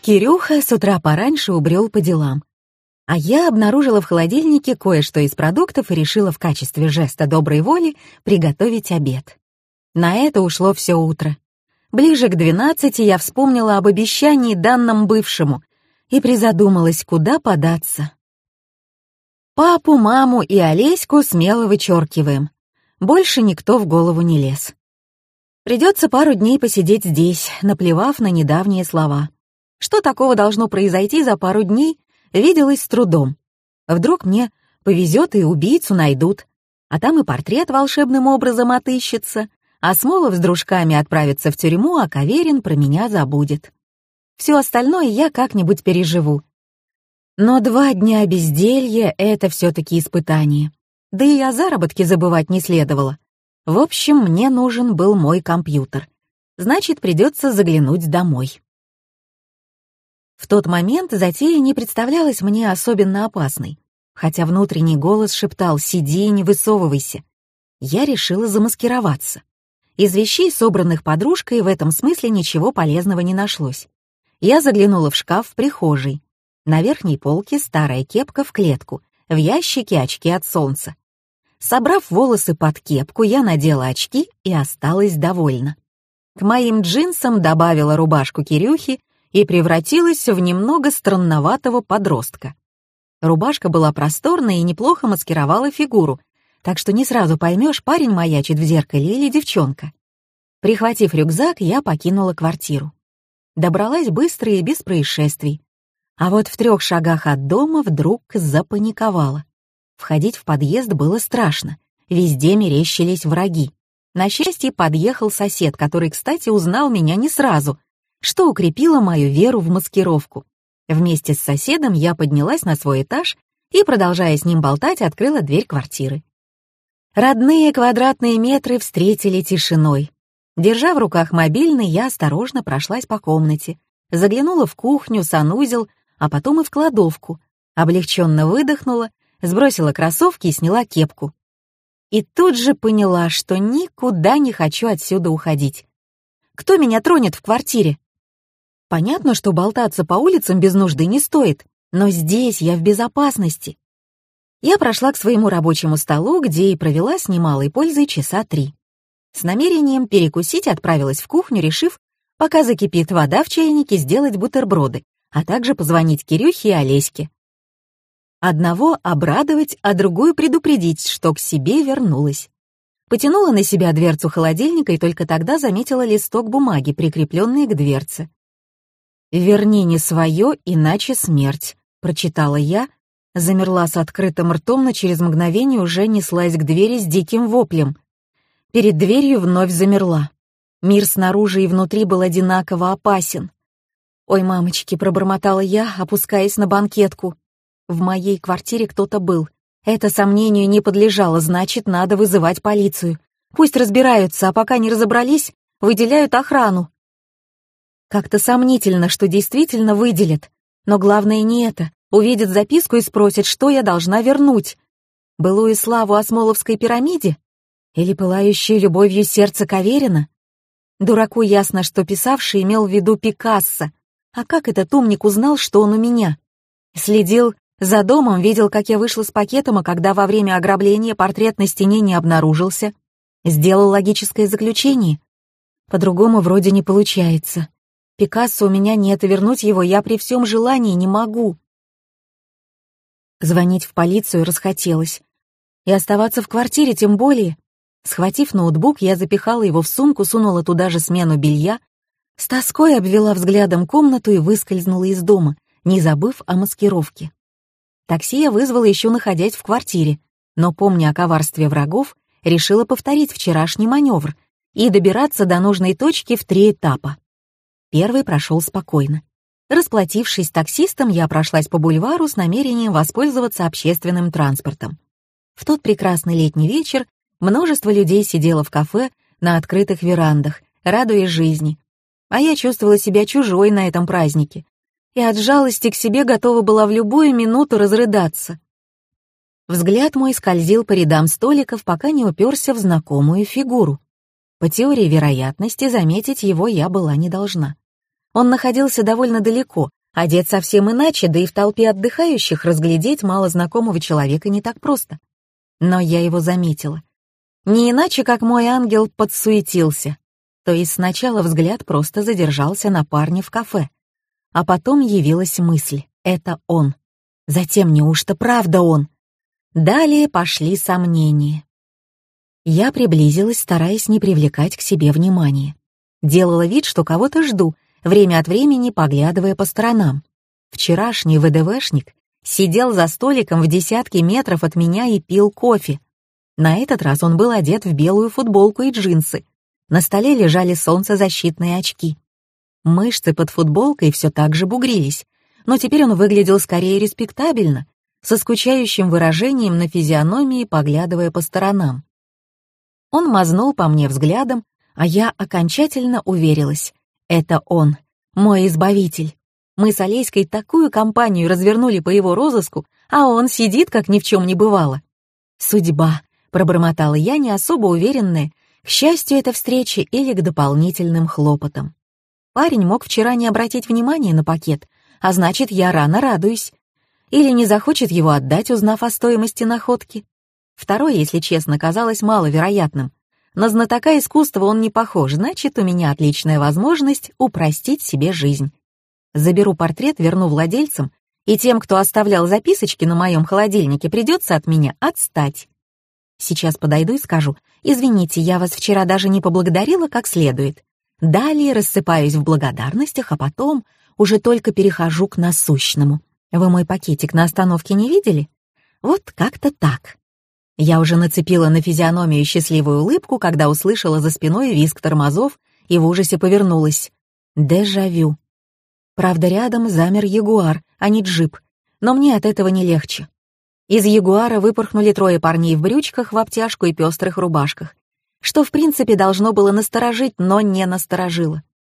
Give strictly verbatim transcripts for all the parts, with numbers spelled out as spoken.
Кирюха с утра пораньше убрел по делам, а я обнаружила в холодильнике кое-что из продуктов и решила в качестве жеста доброй воли приготовить обед. На это ушло все утро. Ближе к двенадцати я вспомнила об обещании, данном бывшему, и призадумалась, куда податься. Папу, маму и Олеську смело вычеркиваем. Больше никто в голову не лез. Придется пару дней посидеть здесь, наплевав на недавние слова. Что такого должно произойти за пару дней, виделось с трудом. Вдруг мне повезет и убийцу найдут, а там и портрет волшебным образом отыщется, а Смолов с дружками отправится в тюрьму, а Каверин про меня забудет. Все остальное я как-нибудь переживу. Но два дня безделья — это все-таки испытание. Да и о заработке забывать не следовало. В общем, мне нужен был мой компьютер. Значит, придется заглянуть домой. В тот момент затея не представлялась мне особенно опасной, хотя внутренний голос шептал «сиди и не высовывайся». Я решила замаскироваться. Из вещей, собранных подружкой, в этом смысле ничего полезного не нашлось. Я заглянула в шкаф в прихожей. На верхней полке старая кепка в клетку, в ящике очки от солнца. Собрав волосы под кепку, я надела очки и осталась довольна. К моим джинсам добавила рубашку Кирюхи и превратилась в немного странноватого подростка. Рубашка была просторной и неплохо маскировала фигуру, так что не сразу поймешь, парень маячит в зеркале или девчонка. Прихватив рюкзак, я покинула квартиру. Добралась быстро и без происшествий. А вот в трех шагах от дома вдруг запаниковала. Входить в подъезд было страшно, везде мерещились враги. На счастье, подъехал сосед, который, кстати, узнал меня не сразу, что укрепило мою веру в маскировку. Вместе с соседом я поднялась на свой этаж и, продолжая с ним болтать, открыла дверь квартиры. Родные квадратные метры встретили тишиной. Держа в руках мобильный, я осторожно прошлась по комнате, заглянула в кухню, санузел, а потом и в кладовку, облегченно выдохнула, сбросила кроссовки и сняла кепку. И тут же поняла, что никуда не хочу отсюда уходить. Кто меня тронет в квартире? Понятно, что болтаться по улицам без нужды не стоит, но здесь я в безопасности. Я прошла к своему рабочему столу, где и провела с немалой пользой часа три. С намерением перекусить отправилась в кухню, решив, пока закипит вода в чайнике, сделать бутерброды, а также позвонить Кирюхе и Олеське. Одного обрадовать, а другую предупредить, что к себе вернулась. Потянула на себя дверцу холодильника и только тогда заметила листок бумаги, прикрепленный к дверце. «Верни не свое, иначе смерть», — прочитала я, замерла с открытым ртом, но через мгновение уже неслась к двери с диким воплем. Перед дверью вновь замерла. Мир снаружи и внутри был одинаково опасен. «Ой, мамочки», — пробормотала я, опускаясь на банкетку. В моей квартире кто-то был. Это сомнению не подлежало, значит, надо вызывать полицию. Пусть разбираются, а пока не разобрались, выделяют охрану. Как-то сомнительно, что действительно выделят. Но главное не это. Увидят записку и спросят, что я должна вернуть. Былую славу о Смоловской пирамиде? Или пылающее любовью сердце Каверина? Дураку ясно, что писавший имел в виду Пикассо. А как этот умник узнал, что он у меня? Следил за домом, видел, как я вышла с пакетом, а когда во время ограбления портрет на стене не обнаружился. Сделал логическое заключение. По-другому вроде не получается. Пикассо у меня нет, и вернуть его я при всем желании не могу. Звонить в полицию расхотелось. И оставаться в квартире тем более. Схватив ноутбук, я запихала его в сумку, сунула туда же смену белья, с тоской обвела взглядом комнату и выскользнула из дома, не забыв о маскировке. Такси я вызвала еще находясь в квартире, но, помня о коварстве врагов, решила повторить вчерашний маневр и добираться до нужной точки в три этапа. Первый прошел спокойно. Расплатившись таксистом, я прошлась по бульвару с намерением воспользоваться общественным транспортом. В тот прекрасный летний вечер множество людей сидело в кафе на открытых верандах, радуясь жизни, а я чувствовала себя чужой на этом празднике и от жалости к себе готова была в любую минуту разрыдаться. Взгляд мой скользил по рядам столиков, пока не уперся в знакомую фигуру. По теории вероятности заметить его я была не должна. Он находился довольно далеко, одет совсем иначе, да и в толпе отдыхающих разглядеть малознакомого человека не так просто. Но я его заметила. Не иначе, как мой ангел подсуетился. То есть сначала взгляд просто задержался на парне в кафе, а потом явилась мысль — это он. Затем неужто правда он? Далее пошли сомнения. Я приблизилась, стараясь не привлекать к себе внимания. Делала вид, что кого-то жду, время от времени поглядывая по сторонам. Вчерашний ВДВшник сидел за столиком в десятке метров от меня и пил кофе. На этот раз он был одет в белую футболку и джинсы. На столе лежали солнцезащитные очки. Мышцы под футболкой все так же бугрились, но теперь он выглядел скорее респектабельно, со скучающим выражением на физиономии, поглядывая по сторонам. Он мазнул по мне взглядом, а я окончательно уверилась. Это он, мой избавитель. Мы с Олеськой такую компанию развернули по его розыску, а он сидит, как ни в чем не бывало. «Судьба», — пробормотала я, не особо уверенная, к счастью, это встреча или к дополнительным хлопотам. Парень мог вчера не обратить внимания на пакет, а значит, я рано радуюсь. Или не захочет его отдать, узнав о стоимости находки. Второе, если честно, казалось маловероятным. На знатока искусства он не похож, значит, у меня отличная возможность упростить себе жизнь. Заберу портрет, верну владельцам, и тем, кто оставлял записочки на моем холодильнике, придется от меня отстать. Сейчас подойду и скажу: «Извините, я вас вчера даже не поблагодарила как следует». Далее рассыпаюсь в благодарностях, а потом уже только перехожу к насущному. Вы мой пакетик на остановке не видели? Вот как-то так. Я уже нацепила на физиономию счастливую улыбку, когда услышала за спиной визг тормозов и в ужасе повернулась. Дежавю. Правда, рядом замер ягуар, а не джип, но мне от этого не легче. Из ягуара выпорхнули трое парней в брючках, в обтяжку и пестрых рубашках, что в принципе должно было насторожить, но не насторожило.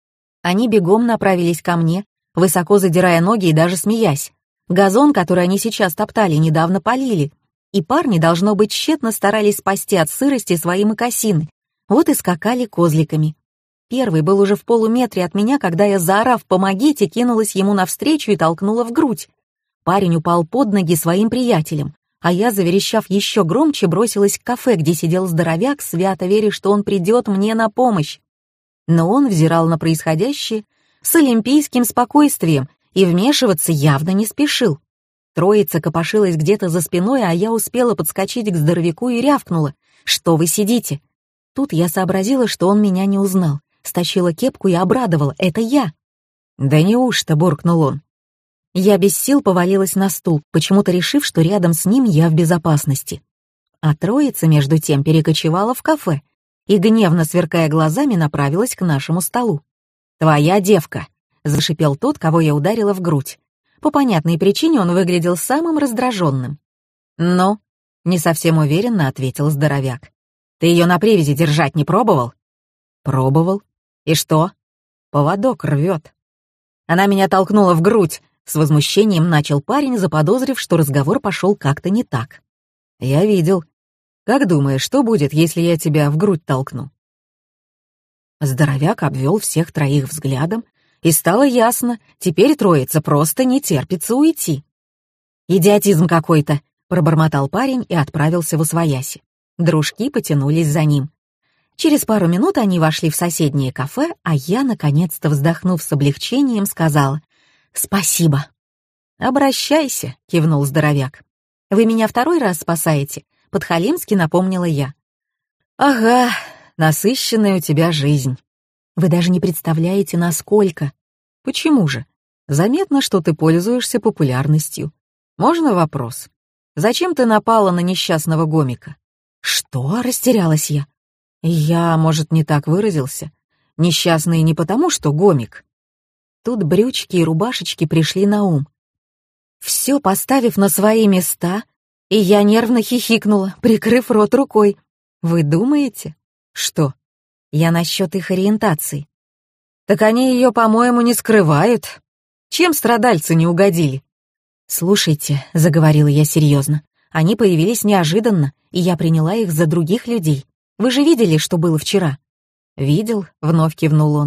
Они бегом направились ко мне, высоко задирая ноги и даже смеясь. Газон, который они сейчас топтали, недавно полили, и парни, должно быть, тщетно старались спасти от сырости свои мокасины, вот и скакали козликами. Первый был уже в полуметре от меня, когда я, заорав «помогите», кинулась ему навстречу и толкнула в грудь. Парень упал под ноги своим приятелям, а я, заверещав еще громче, бросилась к кафе, где сидел здоровяк, свято веря, что он придет мне на помощь. Но он взирал на происходящее с олимпийским спокойствием и вмешиваться явно не спешил. Троица копошилась где-то за спиной, а я успела подскочить к здоровяку и рявкнула: «Что вы сидите?» Тут я сообразила, что он меня не узнал, стащила кепку и обрадовала: «Это я!» «Да неужто?» — буркнул он. Я без сил повалилась на стул, почему-то решив, что рядом с ним я в безопасности. А троица, между тем, перекочевала в кафе и, гневно сверкая глазами, направилась к нашему столу. «Твоя девка!» — зашипел тот, кого я ударила в грудь. По понятной причине он выглядел самым раздраженным. «Ну?» — не совсем уверенно ответил здоровяк. «Ты ее на привязи держать не пробовал?» «Пробовал. И что?» «Поводок рвет». «Она меня толкнула в грудь!» — с возмущением начал парень, заподозрив, что разговор пошел как-то не так. «Я видел. Как думаешь, что будет, если я тебя в грудь толкну?» Здоровяк обвел всех троих взглядом, и стало ясно, теперь троица просто не терпится уйти. «Идиотизм какой-то!» — пробормотал парень и отправился в усвояси. Дружки потянулись за ним. Через пару минут они вошли в соседнее кафе, а я, наконец-то вздохнув с облегчением, сказала: «Спасибо». «Обращайся», — кивнул здоровяк. «Вы меня второй раз спасаете?» — подхалимски напомнила я. «Ага, насыщенная у тебя жизнь. Вы даже не представляете, насколько». «Почему же? Заметно, что ты пользуешься популярностью. Можно вопрос? Зачем ты напала на несчастного гомика?» «Что?» — растерялась я. «Я, может, не так выразился? Несчастный не потому, что гомик». Тут брючки и рубашечки пришли на ум. Все поставив на свои места, и я нервно хихикнула, прикрыв рот рукой. «Вы думаете?» «Что?» «Я насчет их ориентации». «Так они ее, по-моему, не скрывают. Чем страдальцы не угодили?» «Слушайте», — заговорила я серьезно, — «они появились неожиданно, и я приняла их за других людей. Вы же видели, что было вчера?» «Видел», — вновь кивнул он.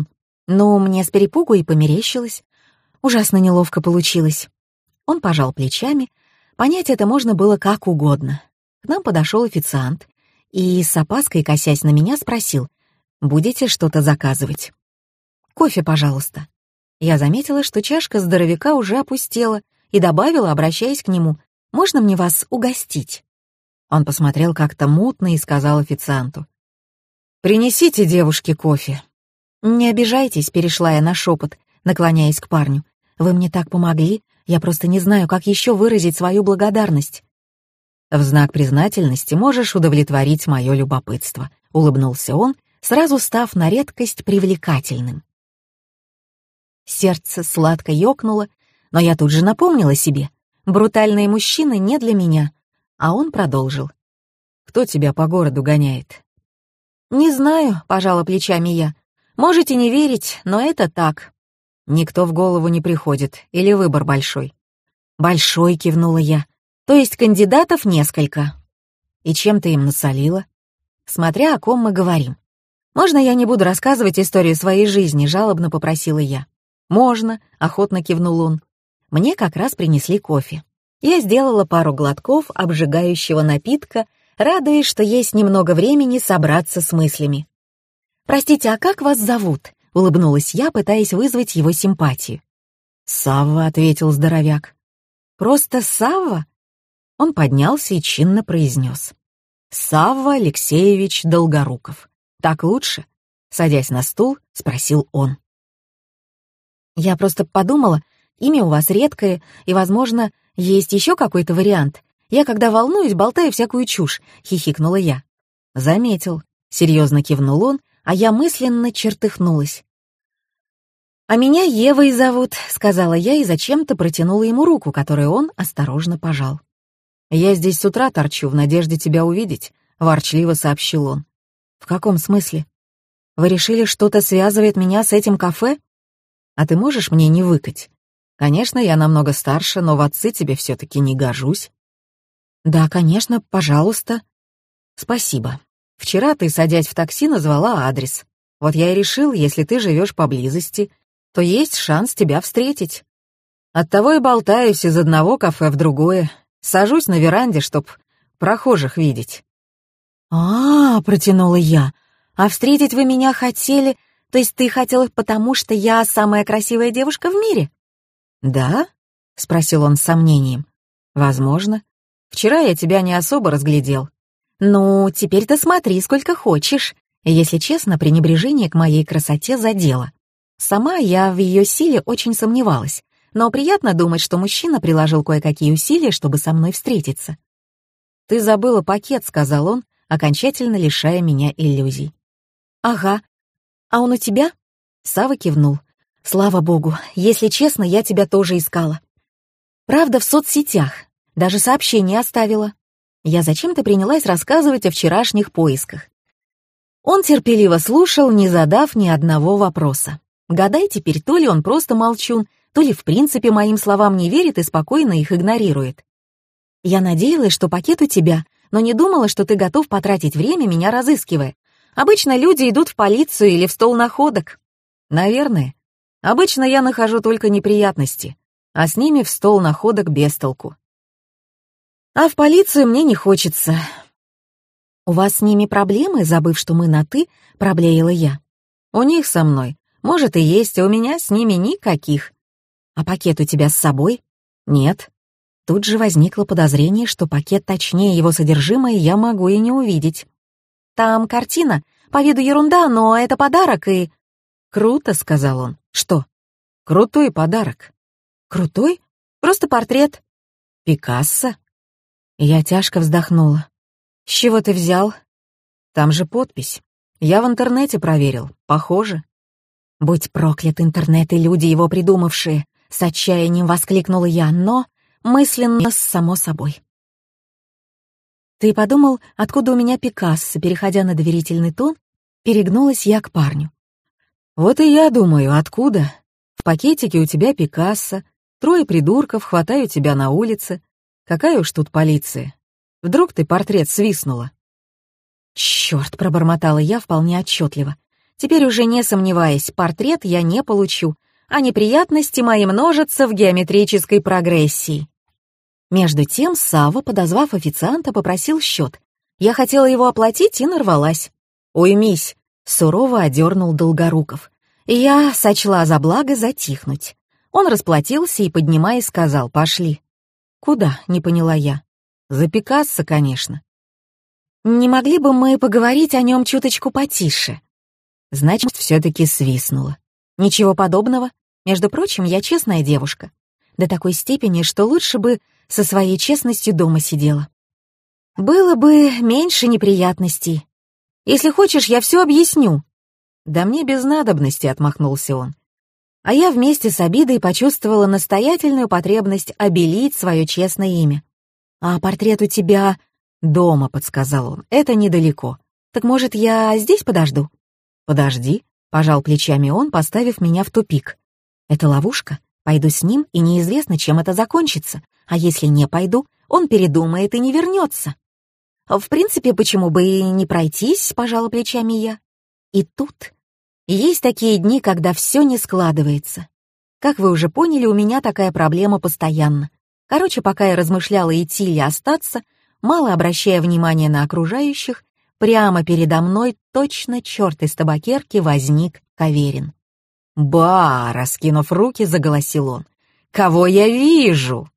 Ну, мне с перепугу и померещилось. Ужасно неловко получилось. Он пожал плечами. Понять это можно было как угодно. К нам подошел официант и, с опаской косясь на меня, спросил: «Будете что-то заказывать?» «Кофе, пожалуйста». Я заметила, что чашка здоровяка уже опустела, и добавила, обращаясь к нему: «Можно мне вас угостить?» Он посмотрел как-то мутно и сказал официанту: «Принесите девушке кофе». «Не обижайтесь», — перешла я на шепот, наклоняясь к парню. «Вы мне так помогли, я просто не знаю, как еще выразить свою благодарность». «В знак признательности можешь удовлетворить мое любопытство», — улыбнулся он, сразу став на редкость привлекательным. Сердце сладко ёкнуло, но я тут же напомнила себе: брутальные мужчины не для меня, а он продолжил: «Кто тебя по городу гоняет?» «Не знаю», — пожала плечами я. «Можете не верить, но это так». «Никто в голову не приходит, или выбор большой?» «Большой», — кивнула я. «То есть кандидатов несколько». «И чем ты им насолила?» «Смотря о ком мы говорим». «Можно я не буду рассказывать историю своей жизни?» — жалобно попросила я. «Можно», — охотно кивнул он. Мне как раз принесли кофе. Я сделала пару глотков обжигающего напитка, радуясь, что есть немного времени собраться с мыслями. «Простите, а как вас зовут?» — улыбнулась я, пытаясь вызвать его симпатию. «Савва», — ответил здоровяк. «Просто Савва?» Он поднялся и чинно произнес: «Савва Алексеевич Долгоруков. Так лучше?» Садясь на стул, спросил он. «Я просто подумала, имя у вас редкое, и, возможно, есть еще какой-то вариант. Я, когда волнуюсь, болтаю всякую чушь», — хихикнула я. «Заметил», — серьезно кивнул он, а я мысленно чертыхнулась. «А меня Евой зовут», — сказала я и зачем-то протянула ему руку, которую он осторожно пожал. «Я здесь с утра торчу в надежде тебя увидеть», — ворчливо сообщил он. «В каком смысле? Вы решили, что-то связывает меня с этим кафе? А ты можешь мне не выкать? Конечно, я намного старше, но в отцы тебе все-таки не гожусь». «Да, конечно, пожалуйста». «Спасибо. Вчера ты, садясь в такси, назвала адрес. Вот я и решил, если ты живешь поблизости, то есть шанс тебя встретить. Оттого и болтаюсь из одного кафе в другое. Сажусь на веранде, чтоб прохожих видеть». «А-а-а», протянула я, «а встретить вы меня хотели, то есть ты хотел потому, что я самая красивая девушка в мире?» «Да?» — спросил он с сомнением. «Возможно. Вчера я тебя не особо разглядел». «Ну, теперь-то смотри, сколько хочешь». Если честно, пренебрежение к моей красоте задело. Сама я в ее силе очень сомневалась, но приятно думать, что мужчина приложил кое-какие усилия, чтобы со мной встретиться. «Ты забыла пакет», — сказал он, окончательно лишая меня иллюзий. «Ага. А он у тебя?» Сава кивнул. «Слава богу, если честно, я тебя тоже искала. Правда, в соцсетях. Даже сообщение оставила». Я зачем-то принялась рассказывать о вчерашних поисках. Он терпеливо слушал, не задав ни одного вопроса. Гадай теперь, то ли он просто молчун, то ли в принципе моим словам не верит и спокойно их игнорирует. «Я надеялась, что пакет у тебя, но не думала, что ты готов потратить время, меня разыскивая. Обычно люди идут в полицию или в стол находок». «Наверное. Обычно я нахожу только неприятности, а с ними в стол находок без толку. А в полицию мне не хочется». «У вас с ними проблемы?» — забыв, что мы на «ты», проблеяла я. «У них со мной. Может и есть, а у меня с ними никаких». «А пакет у тебя с собой?» «Нет». Тут же возникло подозрение, что пакет, точнее его содержимое, я могу и не увидеть. «Там картина, по виду ерунда, но это подарок и...» «Круто», — сказал он. «Что?» «Крутой подарок». «Крутой? Просто портрет». «Пикассо?» Я тяжко вздохнула. «С чего ты взял?» «Там же подпись. Я в интернете проверил. Похоже». «Будь проклят интернет и люди, его придумавшие!» С отчаянием воскликнула я, но мысленно само собой. «Ты подумал, откуда у меня Пикассо?» Переходя на доверительный тон, перегнулась я к парню. «Вот и я думаю, откуда? В пакетике у тебя Пикассо, трое придурков хватают тебя на улице. Какая уж тут полиция? Вдруг ты портрет свистнула?» «Чёрт!» — пробормотала я вполне отчетливо. Теперь уже не сомневаясь, портрет я не получу, а неприятности мои множатся в геометрической прогрессии. Между тем Савва, подозвав официанта, попросил счет. Я хотела его оплатить и нарвалась. «Уймись», — сурово одернул Долгоруков. И я сочла за благо затихнуть. Он расплатился и, поднимаясь, сказал: «Пошли». «Куда?» — не поняла я. «За Пикассо, конечно». «Не могли бы мы поговорить о нем чуточку потише?» Значит, все-таки свистнула. «Ничего подобного. Между прочим, я честная девушка. До такой степени, что лучше бы со своей честностью дома сидела. Было бы меньше неприятностей. Если хочешь, я все объясню». «Да мне без надобности», — отмахнулся он. А я вместе с обидой почувствовала настоятельную потребность обелить свое честное имя. «А портрет у тебя дома», — подсказал он. «Это недалеко. Так, может, я здесь подожду?» «Подожди», — пожал плечами он, поставив меня в тупик. «Это ловушка. Пойду с ним, и неизвестно, чем это закончится. А если не пойду, он передумает и не вернется». «В принципе, почему бы и не пройтись», — пожала плечами я. И тут есть такие дни, когда все не складывается. Как вы уже поняли, у меня такая проблема постоянно. Короче, пока я размышляла, идти или остаться, мало обращая внимания на окружающих, прямо передо мной точно черт из табакерки возник Каверин. «Ба!» — раскинув руки, заголосил он. «Кого я вижу?»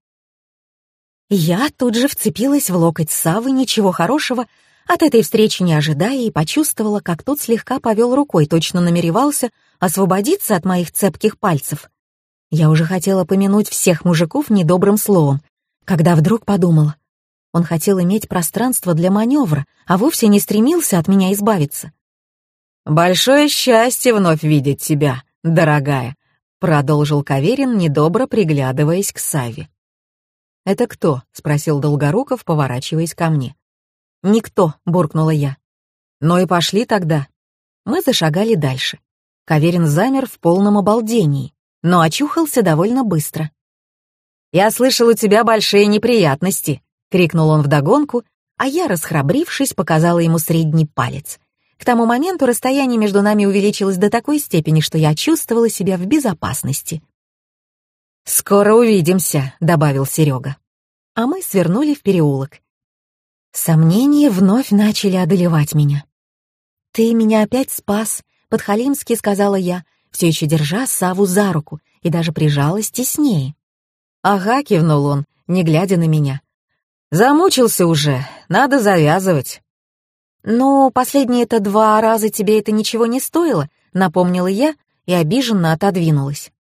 Я тут же вцепилась в локоть Саввы, ничего хорошего от этой встречи не ожидая, и почувствовала, как тот слегка повел рукой, точно намеревался освободиться от моих цепких пальцев. Я уже хотела помянуть всех мужиков недобрым словом, когда вдруг подумала. Он хотел иметь пространство для маневра, а вовсе не стремился от меня избавиться. «Большое счастье вновь видеть тебя, дорогая», — продолжил Каверин, недобро приглядываясь к Савве. «Это кто?» — спросил Долгоруков, поворачиваясь ко мне. «Никто», — буркнула я. «Ну и пошли тогда». Мы зашагали дальше. Каверин замер в полном обалдении, но очухался довольно быстро. «Я слышал, у тебя большие неприятности», — крикнул он вдогонку, а я, расхрабрившись, показала ему средний палец. К тому моменту расстояние между нами увеличилось до такой степени, что я чувствовала себя в безопасности. «Скоро увидимся», — добавил Серега. А мы свернули в переулок. Сомнения вновь начали одолевать меня. «Ты меня опять спас», — подхалимски сказала я, все еще держа Савву за руку, и даже прижалась теснее. «Ага», — кивнул он, не глядя на меня. «Замучился уже, надо завязывать». «Ну, последние-то два раза тебе это ничего не стоило», — напомнила я и обиженно отодвинулась.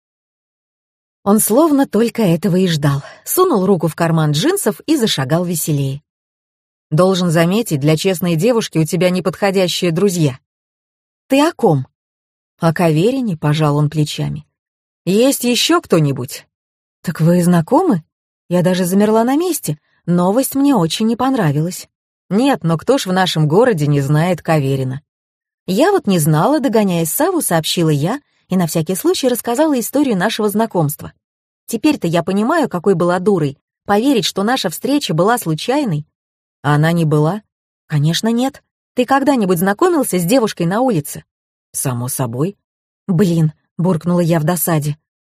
Он словно только этого и ждал, сунул руку в карман джинсов и зашагал веселее. «Должен заметить, для честной девушки у тебя неподходящие друзья». «Ты о ком?» «О Каверине», — пожал он плечами. «Есть еще кто-нибудь?» «Так вы знакомы?» Я даже замерла на месте, новость мне очень не понравилась. «Нет, но кто ж в нашем городе не знает Каверина?» «Я вот не знала», — догоняя Савву, сообщила я и на всякий случай рассказала историю нашего знакомства. Теперь-то я понимаю, какой была дурой, поверить, что наша встреча была случайной. А она не была? Конечно, нет. Ты когда-нибудь знакомился с девушкой на улице? Само собой. Блин, буркнула я в досаде.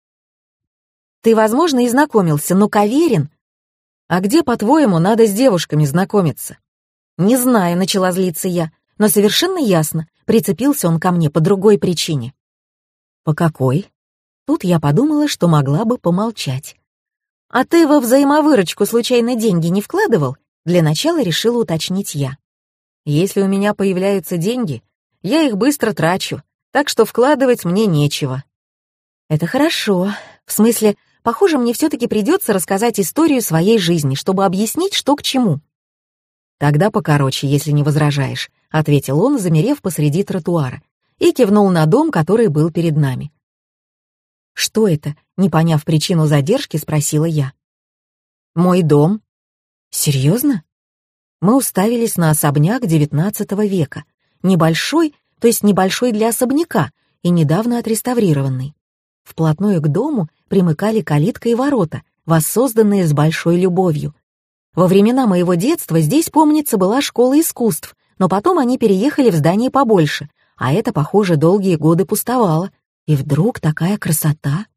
Ты, возможно, и знакомился, но Каверин... А где, по-твоему, надо с девушками знакомиться? Не знаю, начала злиться я, но совершенно ясно, прицепился он ко мне по другой причине. По какой? Тут я подумала, что могла бы помолчать. А ты во взаимовыручку случайно деньги не вкладывал? Для начала решила уточнить я. Если у меня появляются деньги, я их быстро трачу, так что вкладывать мне нечего. Это хорошо. В смысле, похоже, мне все-таки придется рассказать историю своей жизни, чтобы объяснить, что к чему. Тогда покороче, если не возражаешь, ответил он, замерев посреди тротуара, и кивнул на дом, который был перед нами. «Что это?» — не поняв причину задержки, спросила я. «Мой дом». «Серьезно?» Мы уставились на особняк девятнадцатого века, небольшой, то есть небольшой для особняка, и недавно отреставрированный. Вплотную к дому примыкали калитка и ворота, воссозданные с большой любовью. Во времена моего детства здесь, помнится, была школа искусств, но потом они переехали в здание побольше, а это, похоже, долгие годы пустовало. И вдруг такая красота.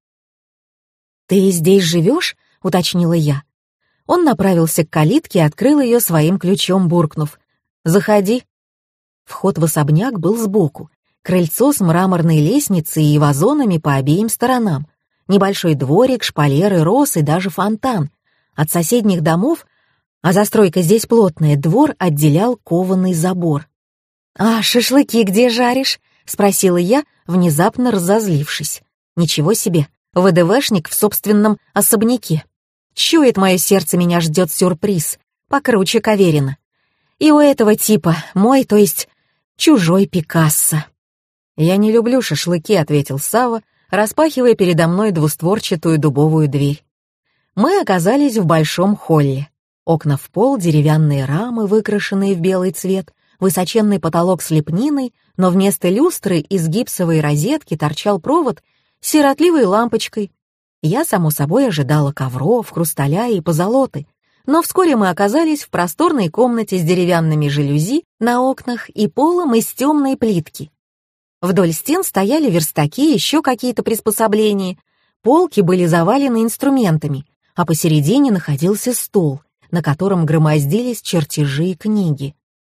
«Ты здесь живешь?» — уточнила я. Он направился к калитке и открыл ее своим ключом, буркнув: «Заходи». Вход в особняк был сбоку. Крыльцо с мраморной лестницей и вазонами по обеим сторонам. Небольшой дворик, шпалеры, роз и даже фонтан. От соседних домов, а застройка здесь плотная, двор отделял кованый забор. «А шашлыки где жаришь?» — спросила я, внезапно разозлившись. «Ничего себе, ВДВшник в собственном особняке. Чует мое сердце, меня ждет сюрприз, покруче Каверина. И у этого типа мой, то есть чужой Пикассо». «Я не люблю шашлыки», — ответил Савва, распахивая передо мной двустворчатую дубовую дверь. Мы оказались в большом холле. Окна в пол, деревянные рамы, выкрашенные в белый цвет, высоченный потолок с лепниной, но вместо люстры из гипсовой розетки торчал провод с сиротливой лампочкой. Я, само собой, ожидала ковров, хрусталя и позолоты, но вскоре мы оказались в просторной комнате с деревянными жалюзи на окнах и полом из темной плитки. Вдоль стен стояли верстаки, еще какие-то приспособления. Полки были завалены инструментами, а посередине находился стол, на котором громоздились чертежи и книги.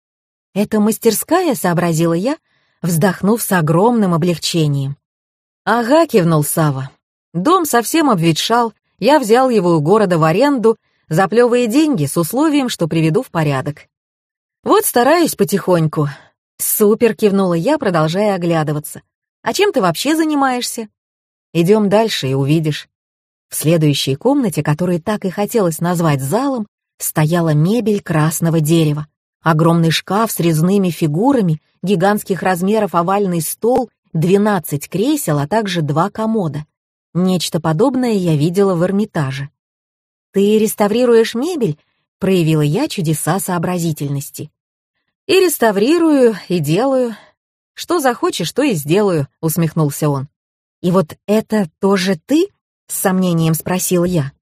«Это мастерская?» — сообразила я, вздохнув с огромным облегчением. «Ага», — кивнул Савва. «Дом совсем обветшал, я взял его у города в аренду за плевые деньги с условием, что приведу в порядок. Вот стараюсь потихоньку». «Супер», — кивнула я, продолжая оглядываться. «А чем ты вообще занимаешься?» «Идем дальше и увидишь». В следующей комнате, которую так и хотелось назвать залом, стояла мебель красного дерева. Огромный шкаф с резными фигурами, гигантских размеров овальный стол, двенадцать кресел, а также два комода. Нечто подобное я видела в Эрмитаже. «Ты реставрируешь мебель?» — проявила я чудеса сообразительности. «И реставрирую, и делаю. Что захочешь, то и сделаю», — усмехнулся он. «И вот это тоже ты?» — с сомнением спросила я.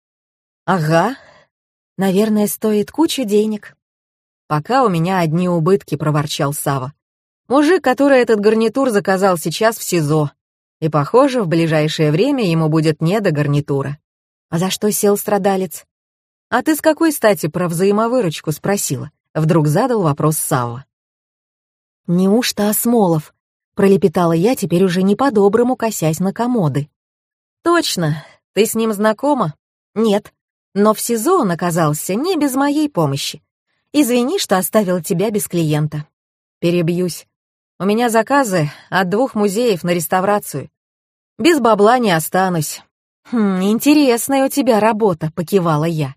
«Ага. Наверное, стоит кучу денег». «Пока у меня одни убытки», — проворчал Савва. «Мужик, который этот гарнитур заказал, сейчас в СИЗО. И, похоже, в ближайшее время ему будет не до гарнитура». «А за что сел страдалец?» «А ты с какой стати про взаимовыручку спросила?» Вдруг задал вопрос Савва. «Неужто Осмолов?» — пролепетала я, теперь уже не по-доброму косясь на комоды. «Точно. Ты с ним знакома?» «Нет. Но в СИЗО он оказался не без моей помощи. Извини, что оставил тебя без клиента». «Перебьюсь. У меня заказы от двух музеев на реставрацию. Без бабла не останусь». «Хм, интересная у тебя работа», — покивала я.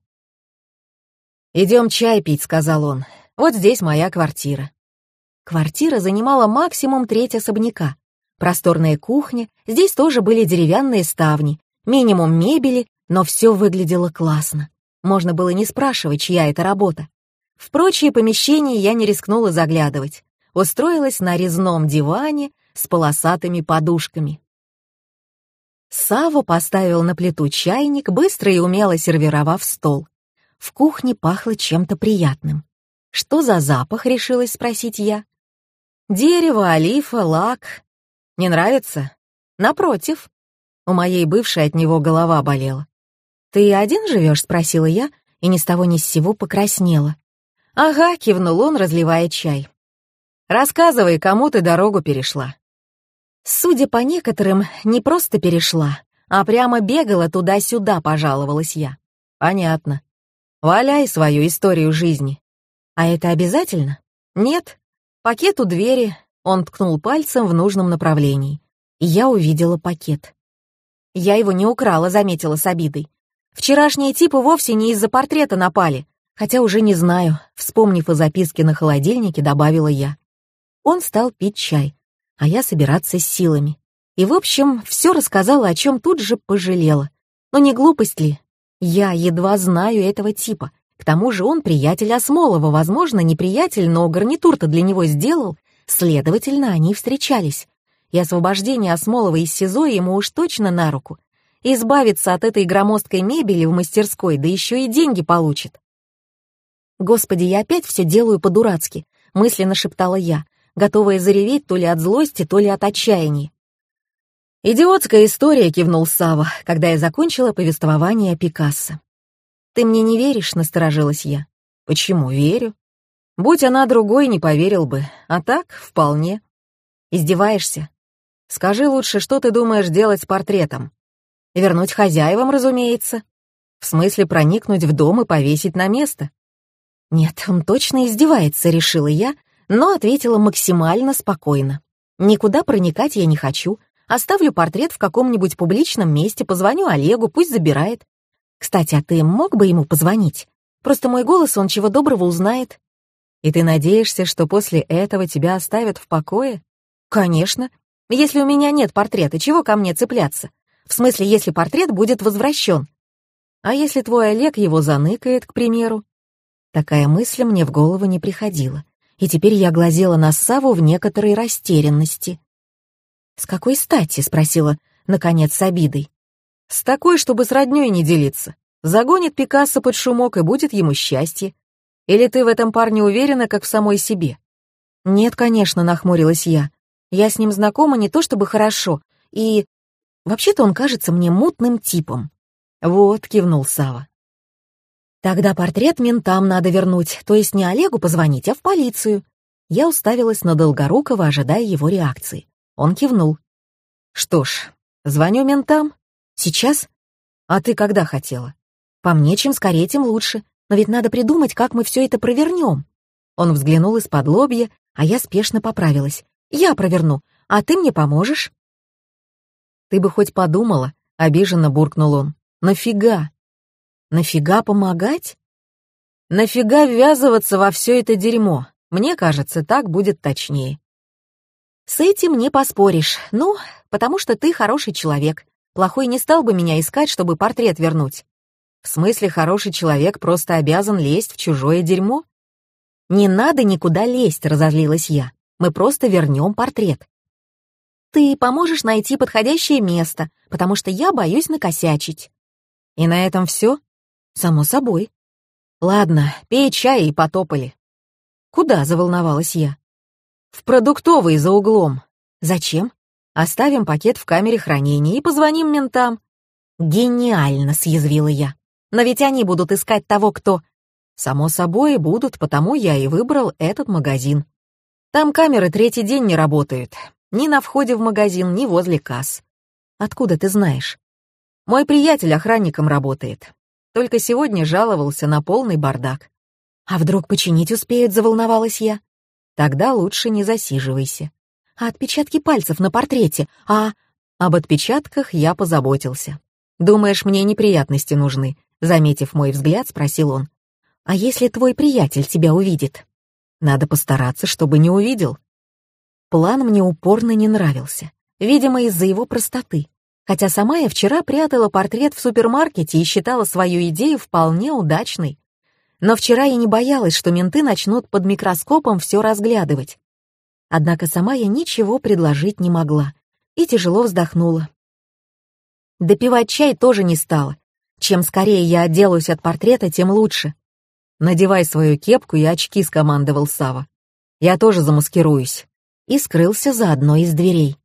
«Идем чай пить», — сказал он. «Вот здесь моя квартира». Квартира занимала максимум треть особняка. Просторная кухня, здесь тоже были деревянные ставни, минимум мебели, но все выглядело классно. Можно было не спрашивать, чья это работа. В прочие помещения я не рискнула заглядывать. Устроилась на резном диване с полосатыми подушками. Савва поставил на плиту чайник, быстро и умело сервировав стол. В кухне пахло чем-то приятным. «Что за запах?» — решилась спросить я. «Дерево, олифа, лак. Не нравится?» «Напротив». У моей бывшей от него голова болела. «Ты один живешь?» — спросила я, и ни с того ни с сего покраснела. «Ага», — кивнул он, разливая чай. «Рассказывай, кому ты дорогу перешла». Судя по некоторым, не просто перешла, а прямо бегала туда-сюда, пожаловалась я. «Понятно. Валяй свою историю жизни». «А это обязательно?» «Нет. Пакет у двери». Он ткнул пальцем в нужном направлении. И я увидела пакет. «Я его не украла», — заметила с обидой. «Вчерашние типы вовсе не из-за портрета напали. Хотя уже не знаю», — вспомнив о записке на холодильнике, добавила я. Он стал пить чай, а я собираться с силами. И, в общем, все рассказала, о чем тут же пожалела. Но не глупость ли? Я едва знаю этого типа. К тому же он приятель Осмолова, возможно, не приятель, но гарнитур-то для него сделал. Следовательно, они встречались. И освобождение Осмолова из СИЗО ему уж точно на руку. Избавиться от этой громоздкой мебели в мастерской, да еще и деньги получит. «Господи, я опять все делаю по-дурацки», — мысленно шептала я, готовая зареветь то ли от злости, то ли от отчаяния. «Идиотская история», — кивнул Сава, когда я закончила повествование о Пикассо. «Ты мне не веришь?» — насторожилась я. «Почему верю? Будь она другой, не поверил бы, а так вполне. Издеваешься? Скажи лучше, что ты думаешь делать с портретом? Вернуть хозяевам, разумеется. В смысле проникнуть в дом и повесить на место?» «Нет, он точно издевается», — решила я, но ответила максимально спокойно. «Никуда проникать я не хочу. Оставлю портрет в каком-нибудь публичном месте, позвоню Олегу, пусть забирает. Кстати, а ты мог бы ему позвонить? Просто мой голос он чего доброго узнает». «И ты надеешься, что после этого тебя оставят в покое?» «Конечно. Если у меня нет портрета, чего ко мне цепляться? В смысле, если портрет будет возвращен. А если твой Олег его заныкает, к примеру?» Такая мысль мне в голову не приходила, и теперь я глазела на Савву в некоторой растерянности. «С какой стати?» — спросила, наконец, с обидой. «С такой, чтобы с роднёй не делиться. Загонит Пикассо под шумок, и будет ему счастье. Или ты в этом парне уверена, как в самой себе?» «Нет, конечно», — нахмурилась я. «Я с ним знакома не то чтобы хорошо, и... вообще-то он кажется мне мутным типом». «Вот», — кивнул Сава. «Тогда портрет ментам надо вернуть, то есть не Олегу позвонить, а в полицию». Я уставилась на Долгорукова, ожидая его реакции. Он кивнул. «Что ж, звоню ментам. Сейчас? А ты когда хотела?» «По мне, чем скорее, тем лучше. Но ведь надо придумать, как мы все это провернем». Он взглянул из-под лобья, а я спешно поправилась. «Я проверну, а ты мне поможешь?» «Ты бы хоть подумала», — обиженно буркнул он. «Нафига?» «Нафига помогать?» «Нафига ввязываться во все это дерьмо? Мне кажется, так будет точнее». «С этим не поспоришь. Ну, потому что ты хороший человек. Плохой не стал бы меня искать, чтобы портрет вернуть». «В смысле, хороший человек просто обязан лезть в чужое дерьмо?» «Не надо никуда лезть», — разозлилась я. «Мы просто вернем портрет. Ты поможешь найти подходящее место, потому что я боюсь накосячить». «И на этом все?» «Само собой». «Ладно, пей чай и потопали». «Куда?» — заволновалась я. «В продуктовый за углом». «Зачем?» «Оставим пакет в камере хранения и позвоним ментам». «Гениально!» — съязвила я. «Но ведь они будут искать того, кто...» «Само собой, будут, потому я и выбрал этот магазин. Там камеры третий день не работают. Ни на входе в магазин, ни возле касс». «Откуда ты знаешь?» «Мой приятель охранником работает. Только сегодня жаловался на полный бардак». «А вдруг починить успеют?» — заволновалась я. «Тогда лучше не засиживайся». «А отпечатки пальцев на портрете? А...» «Об отпечатках я позаботился. Думаешь, мне неприятности нужны?» Заметив мой взгляд, спросил он. «А если твой приятель тебя увидит?» «Надо постараться, чтобы не увидел». План мне упорно не нравился, видимо, из-за его простоты. Хотя сама я вчера прятала портрет в супермаркете и считала свою идею вполне удачной. Но вчера я не боялась, что менты начнут под микроскопом все разглядывать. Однако сама я ничего предложить не могла и тяжело вздохнула. Допивать чай тоже не стала. Чем скорее я отделаюсь от портрета, тем лучше. «Надевай свою кепку и очки», — скомандовал Сава. «Я тоже замаскируюсь». И скрылся за одной из дверей.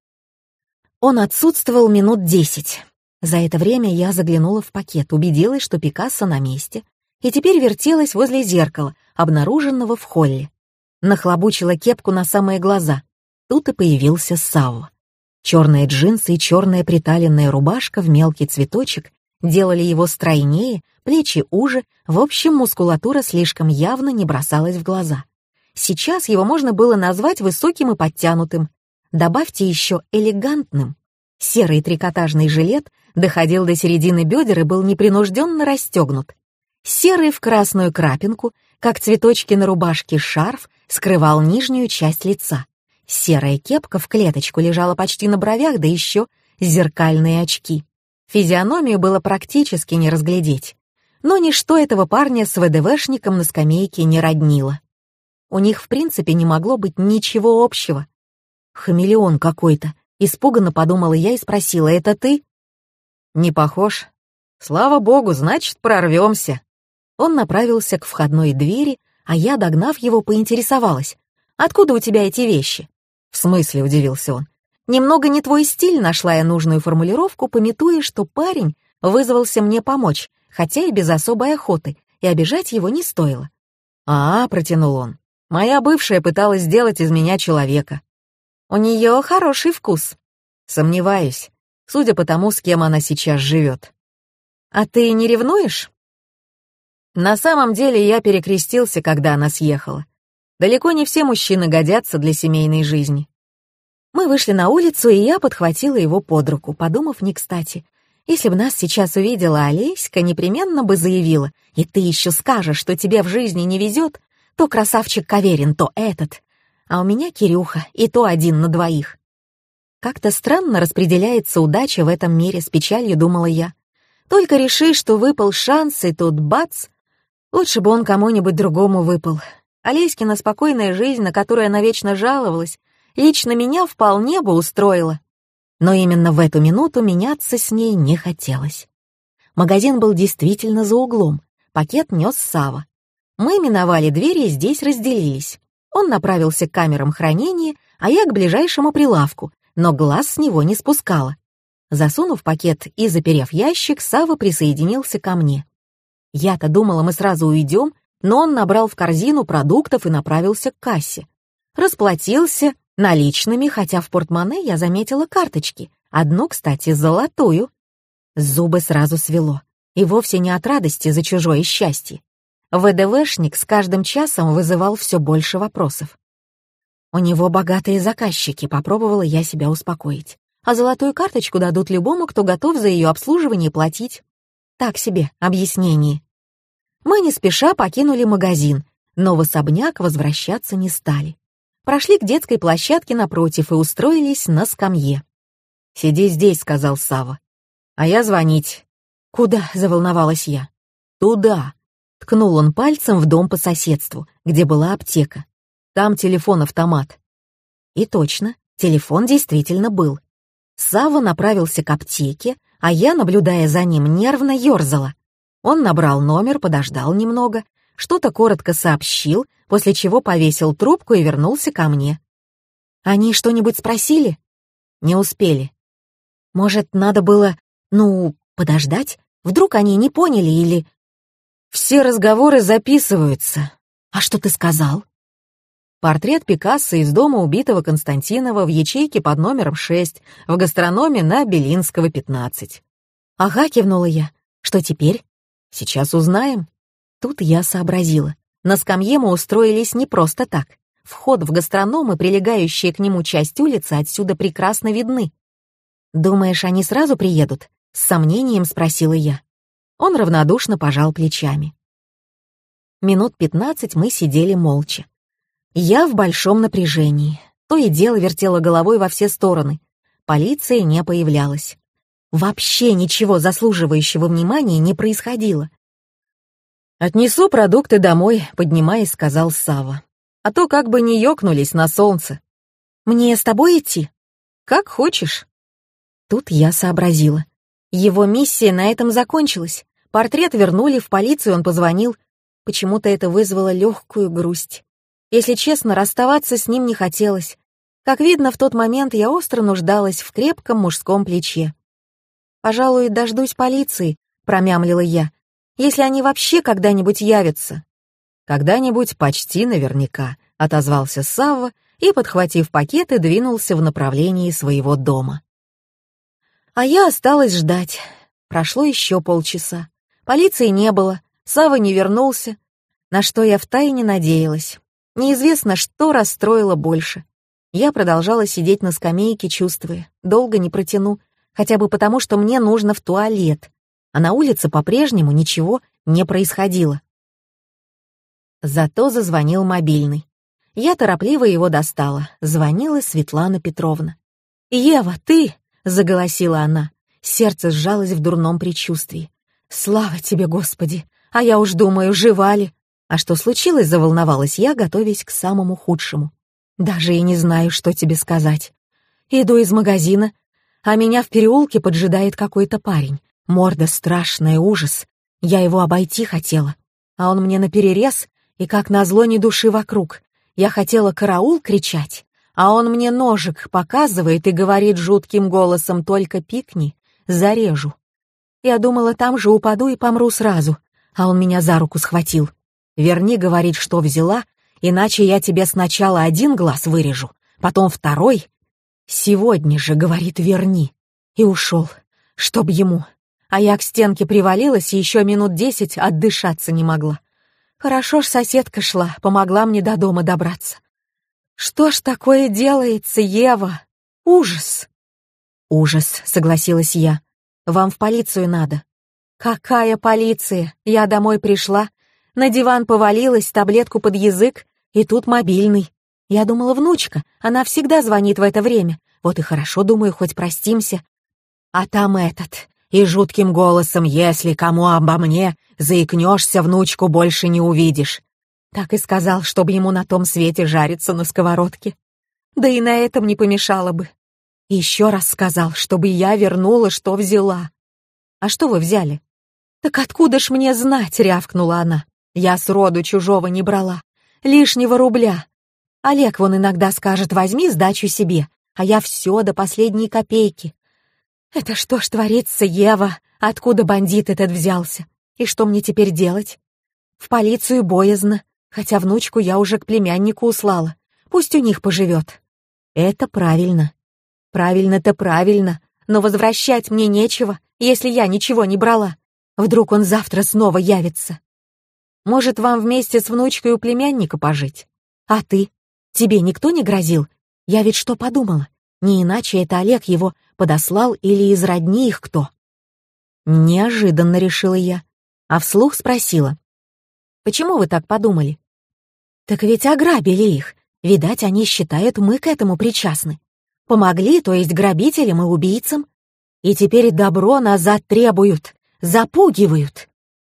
Он отсутствовал минут десять. За это время я заглянула в пакет, убедилась, что Пикассо на месте, и теперь вертелась возле зеркала, обнаруженного в холле. Нахлобучила кепку на самые глаза. Тут и появился Савва. Черные джинсы и черная приталенная рубашка в мелкий цветочек делали его стройнее, плечи уже, в общем, мускулатура слишком явно не бросалась в глаза. Сейчас его можно было назвать высоким и подтянутым. Добавьте еще элегантным. Серый трикотажный жилет доходил до середины бедер и был непринужденно расстегнут. Серый в красную крапинку, как цветочки на рубашке, шарф скрывал нижнюю часть лица. Серая кепка в клеточку лежала почти на бровях, да еще зеркальные очки. Физиономию было практически не разглядеть. Но ничто этого парня с ВДВшником на скамейке не роднило. У них, в принципе, не могло быть ничего общего. «Хамелеон какой-то», — испуганно подумала я и спросила, «это ты?» «Не похож. Слава богу, значит, прорвемся». Он направился к входной двери, а я, догнав его, поинтересовалась. Откуда у тебя эти вещи?» «В смысле?» — удивился он. «Немного не твой стиль», — нашла я нужную формулировку, памятуя, что парень вызвался мне помочь, хотя и без особой охоты, и обижать его не стоило. «А, — протянул он, — моя бывшая пыталась сделать из меня человека. У нее хороший вкус». «Сомневаюсь, судя по тому, с кем она сейчас живет». «А ты не ревнуешь?» На самом деле я перекрестился, когда она съехала. Далеко не все мужчины годятся для семейной жизни. Мы вышли на улицу, и я подхватила его под руку, подумав не кстати. Если бы нас сейчас увидела Олеська, непременно бы заявила: «И ты еще скажешь, что тебе в жизни не везет, то красавчик Каверин, то этот. А у меня Кирюха, и то один на двоих». Как-то странно распределяется удача в этом мире, с печалью думала я. Только реши, что выпал шанс, и тут бац! Лучше бы он кому-нибудь другому выпал. Олеськина спокойная жизнь, на которую она вечно жаловалась, лично меня вполне бы устроила. Но именно в эту минуту меняться с ней не хотелось. Магазин был действительно за углом, пакет нес Сава. Мы миновали двери и здесь разделились. Он направился к камерам хранения, а я к ближайшему прилавку, но глаз с него не спускала. Засунув пакет и заперев ящик, Сава присоединился ко мне. Я-то думала, мы сразу уйдем, но он набрал в корзину продуктов и направился к кассе. Расплатился наличными, хотя в портмоне я заметила карточки, одну, кстати, золотую. Зубы сразу свело, и вовсе не от радости за чужое счастье. ВДВшник с каждым часом вызывал все больше вопросов. У него богатые заказчики, попробовала я себя успокоить. А золотую карточку дадут любому, кто готов за ее обслуживание платить. Так себе объяснение. Мы не спеша покинули магазин, но в особняк возвращаться не стали. Прошли к детской площадке напротив и устроились на скамье. «Сиди здесь», — сказал Сава. «А я звонить». «Куда?» — заволновалась я. «Туда». Ткнул он пальцем в дом по соседству, где была аптека. «Там телефон-автомат». И точно, телефон действительно был. Сава направился к аптеке, а я, наблюдая за ним, нервно ерзала. Он набрал номер, подождал немного, что-то коротко сообщил, после чего повесил трубку и вернулся ко мне. «Они что-нибудь спросили?» «Не успели». «Может, надо было, ну, подождать? Вдруг они не поняли или...» «Все разговоры записываются». «А что ты сказал?» Портрет Пикассо из дома убитого Константинова в ячейке под номером шесть в гастрономе на Белинского, пятнадцать. «Ага», — кивнула я. «Что теперь?» «Сейчас узнаем». Тут я сообразила. На скамье мы устроились не просто так. Вход в гастроном и прилегающая к нему часть улицы отсюда прекрасно видны. «Думаешь, они сразу приедут?» — с сомнением спросила я. Он равнодушно пожал плечами. Минут пятнадцать мы сидели молча. Я в большом напряжении. То и дело вертела головой во все стороны. Полиция не появлялась. Вообще ничего заслуживающего внимания не происходило. «Отнесу продукты домой», — поднимаясь, сказал Сава. «А то как бы не ёкнулись на солнце». «Мне с тобой идти?» «Как хочешь». Тут я сообразила. Его миссия на этом закончилась. Портрет вернули, в полицию он позвонил. Почему-то это вызвало легкую грусть. Если честно, расставаться с ним не хотелось. Как видно, в тот момент я остро нуждалась в крепком мужском плече. «Пожалуй, дождусь полиции», — промямлила я, «если они вообще когда-нибудь явятся». «Когда-нибудь почти наверняка», — отозвался Савва и, подхватив пакеты, двинулся в направлении своего дома. А я осталась ждать. Прошло еще полчаса. Полиции не было, Савва не вернулся, на что я втайне надеялась. Неизвестно, что расстроило больше. Я продолжала сидеть на скамейке, чувствуя, долго не протяну, хотя бы потому, что мне нужно в туалет, а на улице по-прежнему ничего не происходило. Зато зазвонил мобильный. Я торопливо его достала. Звонила Светлана Петровна. «Ева, ты?» — заголосила она. Сердце сжалось в дурном предчувствии. «Слава тебе, Господи! А я уж думаю, жива ли?» «А что случилось?» — заволновалась я, готовясь к самому худшему. «Даже и не знаю, что тебе сказать. Иду из магазина, а меня в переулке поджидает какой-то парень. Морда страшная, ужас. Я его обойти хотела, а он мне наперерез, и как назло ни души вокруг. Я хотела «караул» кричать, а он мне ножик показывает и говорит жутким голосом: «Только пикни, зарежу». Я думала, там же упаду и помру сразу, а он меня за руку схватил. «Верни», — говорит, — «что взяла, иначе я тебе сначала один глаз вырежу, потом второй. Сегодня же», — говорит, — «верни». И ушел, чтоб ему. А я к стенке привалилась и еще минут десять отдышаться не могла. Хорошо ж соседка шла, помогла мне до дома добраться. Что ж такое делается, Ева? Ужас. Ужас, согласилась я. Вам в полицию надо. Какая полиция? Я домой пришла, на диван повалилась, таблетку под язык, и тут мобильный. Я думала, внучка, она всегда звонит в это время. Вот и хорошо, думаю, хоть простимся. А там этот, и жутким голосом: «Если кому обо мне заикнешься, внучку больше не увидишь». Так и сказал, чтобы ему на том свете жариться на сковородке. Да и на этом не помешало бы. И еще раз сказал, чтобы я вернула, что взяла. «А что вы взяли?» «Так откуда ж мне знать?» — рявкнула она. «Я сроду чужого не брала. Лишнего рубля. Олег вон иногда скажет: возьми сдачу себе, а я все до последней копейки. Это что ж творится, Ева? Откуда бандит этот взялся? И что мне теперь делать? В полицию боязно, хотя внучку я уже к племяннику услала. Пусть у них поживет». «Это правильно. Правильно-то правильно, но возвращать мне нечего, если я ничего не брала. Вдруг он завтра снова явится. Может, вам вместе с внучкой у племянника пожить? А ты? Тебе никто не грозил? Я ведь что подумала? Не иначе это Олег его подослал или из родни их кто?» Неожиданно решила я, а вслух спросила: «Почему вы так подумали?» «Так ведь ограбили их. Видать, они считают, мы к этому причастны. Помогли, то есть грабителям и убийцам. И теперь добро назад требуют, запугивают».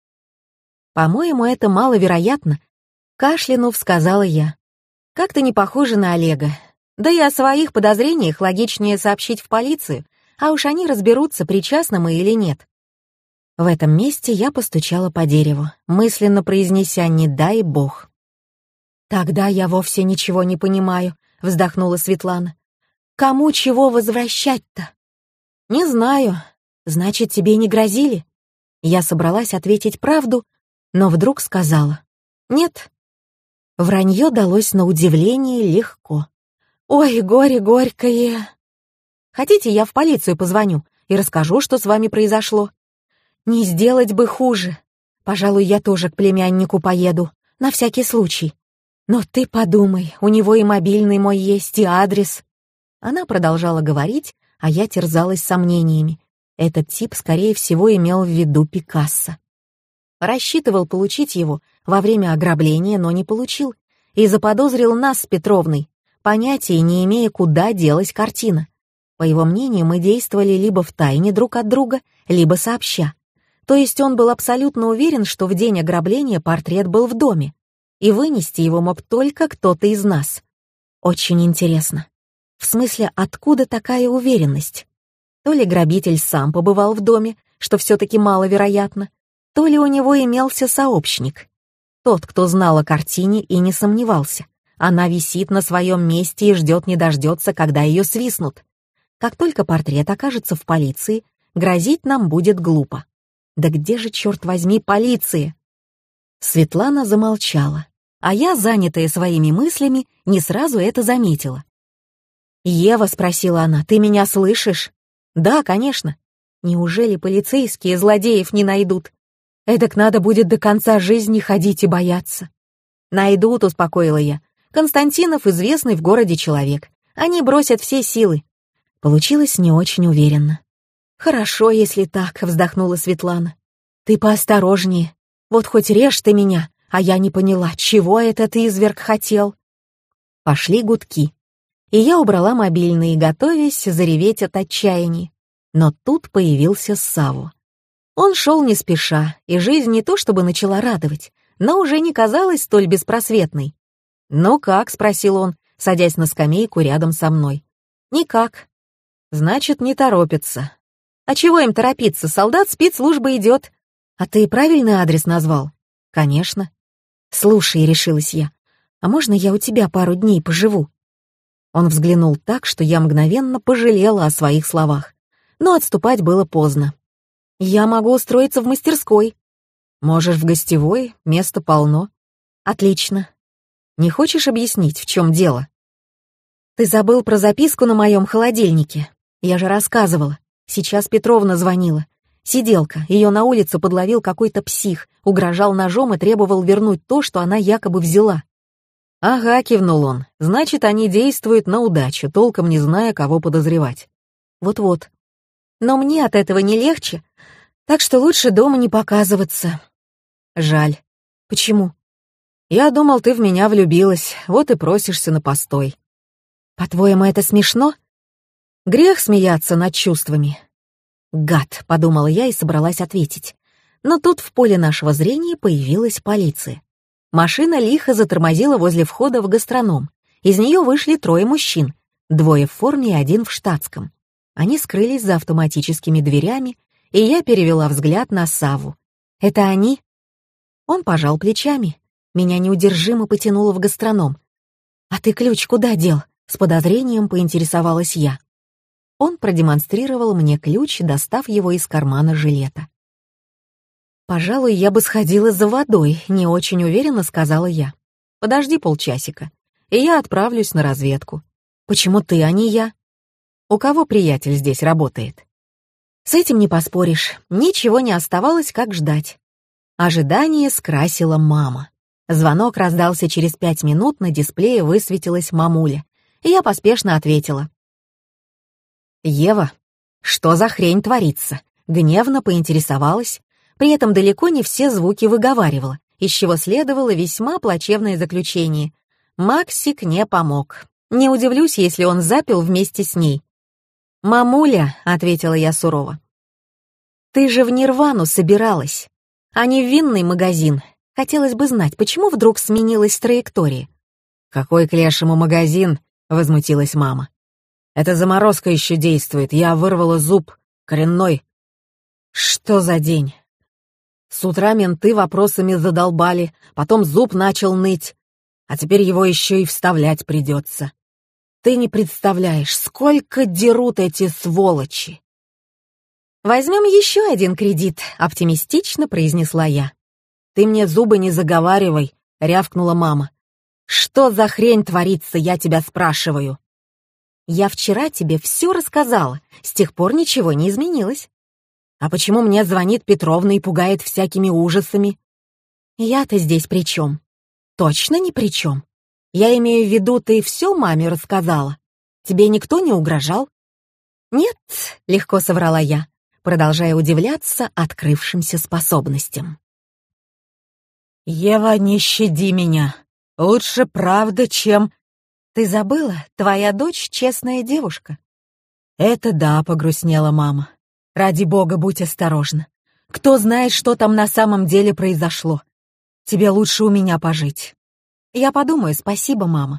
«По-моему, это маловероятно», — кашлянув, сказала я. «Как-то не похоже на Олега. Да и о своих подозрениях логичнее сообщить в полицию, а уж они разберутся, причастны мы или нет». В этом месте я постучала по дереву, мысленно произнеся «не дай бог». «Тогда я вовсе ничего не понимаю», — вздохнула Светлана. «Кому чего возвращать-то?» «Не знаю. Значит, тебе не грозили?» Я собралась ответить правду, но вдруг сказала: «Нет». Вранье далось на удивление легко. «Ой, горе горькое! Хотите, я в полицию позвоню и расскажу, что с вами произошло? Не сделать бы хуже. Пожалуй, я тоже к племяннику поеду, на всякий случай. Но ты подумай, у него и мобильный мой есть, и адрес». Она продолжала говорить, а я терзалась сомнениями. Этот тип, скорее всего, имел в виду Пикассо. Рассчитывал получить его во время ограбления, но не получил, и заподозрил нас с Петровной, понятия не имея, куда делась картина. По его мнению, мы действовали либо втайне друг от друга, либо сообща. То есть он был абсолютно уверен, что в день ограбления портрет был в доме, и вынести его мог только кто-то из нас. Очень интересно. В смысле, откуда такая уверенность? То ли грабитель сам побывал в доме, что все-таки маловероятно, то ли у него имелся сообщник. Тот, кто знал о картине и не сомневался. Она висит на своем месте и ждет не дождется, когда ее свистнут. Как только портрет окажется в полиции, грозить нам будет глупо. Да где же, черт возьми, полиция? Светлана замолчала, а я, занятая своими мыслями, не сразу это заметила. «Ева», — спросила она, — «ты меня слышишь?» «Да, конечно. Неужели полицейские злодеев не найдут? Эдак надо будет до конца жизни ходить и бояться». «Найдут», — успокоила я. «Константинов известный в городе человек. Они бросят все силы». Получилось не очень уверенно. «Хорошо, если так», — вздохнула Светлана. «Ты поосторожнее. Вот хоть режь ты меня, а я не поняла, чего этот изверг хотел». Пошли гудки. И я убрала мобильный, готовясь зареветь от отчаяния. Но тут появился Савва. Он шел не спеша, и жизнь не то чтобы начала радовать, но уже не казалась столь беспросветной. «Ну как?» — спросил он, садясь на скамейку рядом со мной. «Никак». «Значит, не торопится». «А чего им торопиться? Солдат спит, служба идет». «А ты правильный адрес назвал?» «Конечно». «Слушай», — решилась я, «А можно я у тебя пару дней поживу?» Он взглянул так, что я мгновенно пожалела о своих словах. Но отступать было поздно. «Я могу устроиться в мастерской». «Можешь в гостевой, места полно». «Отлично. Не хочешь объяснить, в чем дело?» «Ты забыл про записку на моем холодильнике. Я же рассказывала. Сейчас Петровна звонила. Сиделка, ее на улице подловил какой-то псих, угрожал ножом и требовал вернуть то, что она якобы взяла». «Ага», — кивнул он, — «значит, они действуют на удачу, толком не зная, кого подозревать». «Вот-вот. Но мне от этого не легче, так что лучше дома не показываться». «Жаль. Почему?» «Я думал, ты в меня влюбилась, вот и просишься на постой». «По-твоему, это смешно?» «Грех смеяться над чувствами». «Гад», — подумала я и собралась ответить. Но тут в поле нашего зрения появилась полиция. Машина лихо затормозила возле входа в гастроном. Из нее вышли трое мужчин, двое в форме и один в штатском. Они скрылись за автоматическими дверями, и я перевела взгляд на Савву. «Это они?» Он пожал плечами. Меня неудержимо потянуло в гастроном. «А ты ключ куда дел?» — с подозрением поинтересовалась я. Он продемонстрировал мне ключ, достав его из кармана жилета. «Пожалуй, я бы сходила за водой», — не очень уверенно сказала я. «Подожди полчасика, и я отправлюсь на разведку». «Почему ты, а не я?» «У кого приятель здесь работает?» С этим не поспоришь, ничего не оставалось, как ждать. Ожидание скрасила мама. Звонок раздался через пять минут, на дисплее высветилась мамуля, и я поспешно ответила. «Ева, что за хрень творится?» Гневно поинтересовалась, при этом далеко не все звуки выговаривала, из чего следовало весьма плачевное заключение. Максик не помог. Не удивлюсь, если он запил вместе с ней. «Мамуля», — ответила я сурово, — «ты же в Нирвану собиралась, а не в винный магазин. Хотелось бы знать, почему вдруг сменилась траектория?» «Какой к лешему магазин?» — возмутилась мама. «Эта заморозка еще действует, я вырвала зуб, коренной». «Что за день?» С утра менты вопросами задолбали, потом зуб начал ныть, а теперь его еще и вставлять придется. Ты не представляешь, сколько дерут эти сволочи. «Возьмем еще один кредит», — оптимистично произнесла я. «Ты мне зубы не заговаривай», — рявкнула мама. «Что за хрень творится, я тебя спрашиваю?» «Я вчера тебе все рассказала, с тех пор ничего не изменилось». «А почему мне звонит Петровна и пугает всякими ужасами?» «Я-то здесь при чем?» «Точно ни при чем. Я имею в виду, ты все маме рассказала. Тебе никто не угрожал?» «Нет», — легко соврала я, продолжая удивляться открывшимся способностям. «Ева, не щади меня. Лучше правда, чем...» «Ты забыла? Твоя дочь — честная девушка». «Это да», — погрустнела мама. «Ради бога, будь осторожна. Кто знает, что там на самом деле произошло. Тебе лучше у меня пожить». «Я подумаю, спасибо, мама».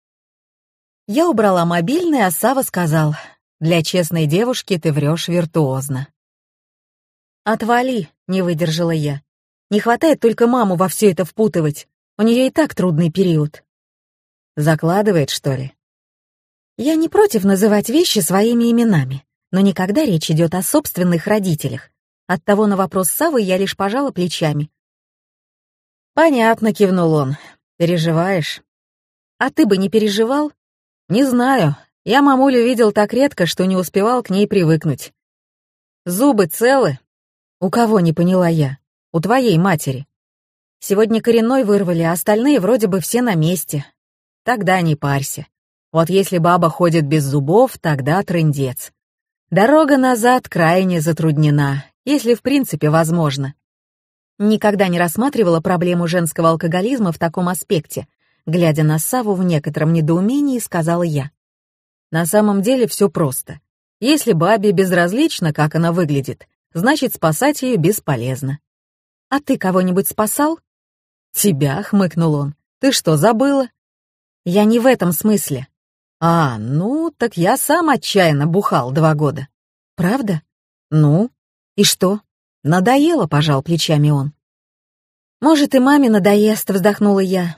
Я убрала мобильный, а Сава сказал: «Для честной девушки ты врешь виртуозно». «Отвали», — не выдержала я. «Не хватает только маму во все это впутывать. У нее и так трудный период». «Закладывает, что ли?» Я не против называть вещи своими именами, но никогда речь идет о собственных родителях. Оттого на вопрос Савы я лишь пожала плечами. «Понятно», — кивнул он. «Переживаешь?» «А ты бы не переживал?» «Не знаю. Я мамулю видел так редко, что не успевал к ней привыкнуть». «Зубы целы?» «У кого, не поняла я?» «У твоей матери». «Сегодня коренной вырвали, а остальные вроде бы все на месте». «Тогда не парься. Вот если баба ходит без зубов, тогда трындец. Дорога назад крайне затруднена, если в принципе возможно». Никогда не рассматривала проблему женского алкоголизма в таком аспекте. Глядя на Саву в некотором недоумении, сказала я. На самом деле все просто. Если бабе безразлично, как она выглядит, значит, спасать ее бесполезно. «А ты кого-нибудь спасал?» «Тебя», — хмыкнул он. «Ты что, забыла?» «Я не в этом смысле». «А, ну, так я сам отчаянно бухал два года». «Правда?» «Ну?» «И что?» «Надоело», — пожал плечами он. «Может, и маме надоест», — вздохнула я.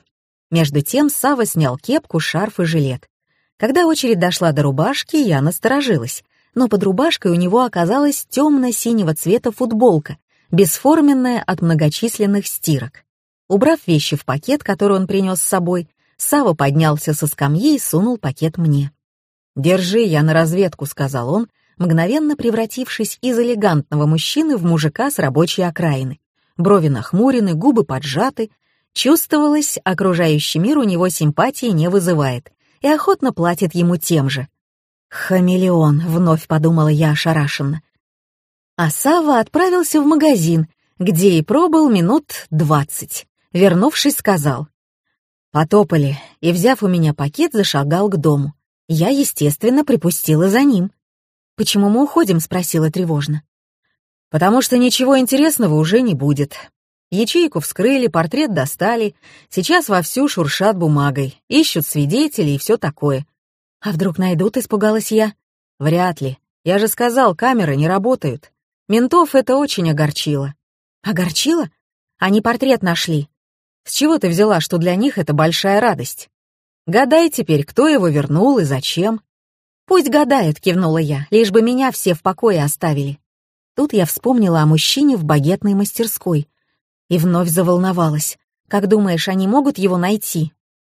Между тем Сава снял кепку, шарф и жилет. Когда очередь дошла до рубашки, я насторожилась, но под рубашкой у него оказалась темно-синего цвета футболка, бесформенная от многочисленных стирок. Убрав вещи в пакет, который он принес с собой, Сава поднялся со скамьи и сунул пакет мне. «Держи, я на разведку», — сказал он, мгновенно превратившись из элегантного мужчины в мужика с рабочей окраины. Брови нахмурены, губы поджаты. Чувствовалось, окружающий мир у него симпатии не вызывает и охотно платит ему тем же. «Хамелеон», — вновь подумала я ошарашенно. А Сава отправился в магазин, где и пробыл минут двадцать. Вернувшись, сказал: «Потопали», и, взяв у меня пакет, зашагал к дому. Я, естественно, припустила за ним. «Почему мы уходим?» — спросила тревожно. «Потому что ничего интересного уже не будет. Ячейку вскрыли, портрет достали, сейчас вовсю шуршат бумагой, ищут свидетелей и все такое». «А вдруг найдут?» — испугалась я. «Вряд ли. Я же сказал, камеры не работают. Ментов это очень огорчило». «Огорчило? Они портрет нашли». «С чего ты взяла, что для них это большая радость? Гадай теперь, кто его вернул и зачем». «Пусть гадают», — кивнула я, — «лишь бы меня все в покое оставили». Тут я вспомнила о мужчине в багетной мастерской и вновь заволновалась. «Как думаешь, они могут его найти?»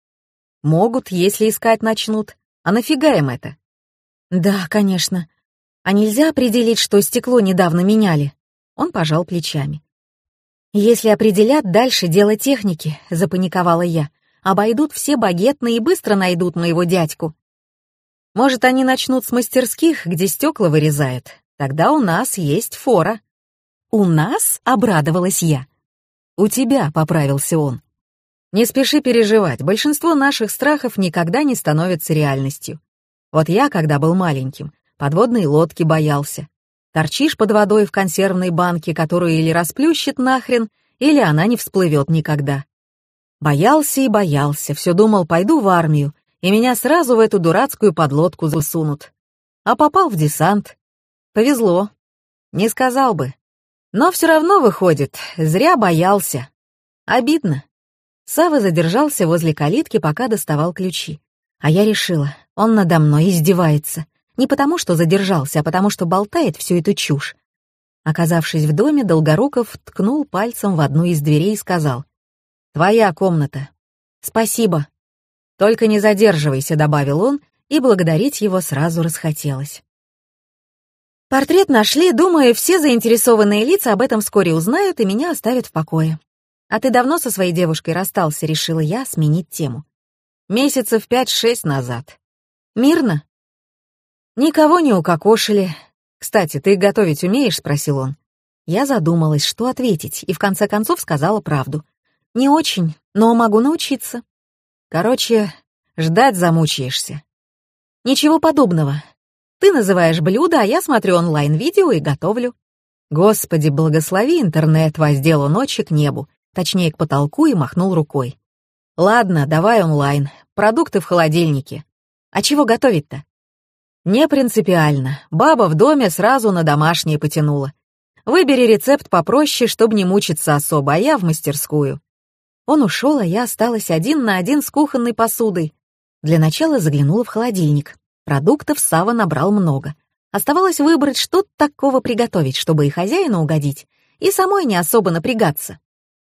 «Могут, если искать начнут. А нафига им это?» «Да, конечно. А нельзя определить, что стекло недавно меняли?» Он пожал плечами. «Если определят, дальше дело техники», — запаниковала я. «Обойдут все багетные и быстро найдут моего дядьку». «Может, они начнут с мастерских, где стекла вырезают? Тогда у нас есть фора». «У нас?» — обрадовалась я. «У тебя», — поправился он. «Не спеши переживать, большинство наших страхов никогда не становятся реальностью. Вот я, когда был маленьким, подводной лодки боялся. Торчишь под водой в консервной банке, которую или расплющит нахрен, или она не всплывет никогда. Боялся и боялся, все думал, пойду в армию, и меня сразу в эту дурацкую подлодку засунут. А попал в десант. Повезло. Не сказал бы. Но все равно выходит, зря боялся. Обидно». Сава задержался возле калитки, пока доставал ключи. А я решила, он надо мной издевается. Не потому, что задержался, а потому, что болтает всю эту чушь. Оказавшись в доме, Долгоруков ткнул пальцем в одну из дверей и сказал: «Твоя комната». «Спасибо». «Только не задерживайся», — добавил он, и благодарить его сразу расхотелось. Портрет нашли, думаю, все заинтересованные лица об этом вскоре узнают и меня оставят в покое. «А ты давно со своей девушкой расстался?» — решила я сменить тему. «Месяцев пять-шесть назад». «Мирно?» «Никого не укокошили. Кстати, ты готовить умеешь?» — спросил он. Я задумалась, что ответить, и в конце концов сказала правду. «Не очень, но могу научиться». «Короче, ждать замучаешься». «Ничего подобного. Ты называешь блюдо, а я смотрю онлайн-видео и готовлю». «Господи, благослови интернет», — воздел он очи к небу, точнее к потолку, и махнул рукой. «Ладно, давай онлайн. Продукты в холодильнике. А чего готовить-то?» «Не принципиально. Баба в доме сразу на домашнее потянула. Выбери рецепт попроще, чтобы не мучиться особо, а я в мастерскую». Он ушел, а я осталась один на один с кухонной посудой. Для начала заглянула в холодильник. Продуктов Сава набрал много. Оставалось выбрать, что такого приготовить, чтобы и хозяину угодить, и самой не особо напрягаться.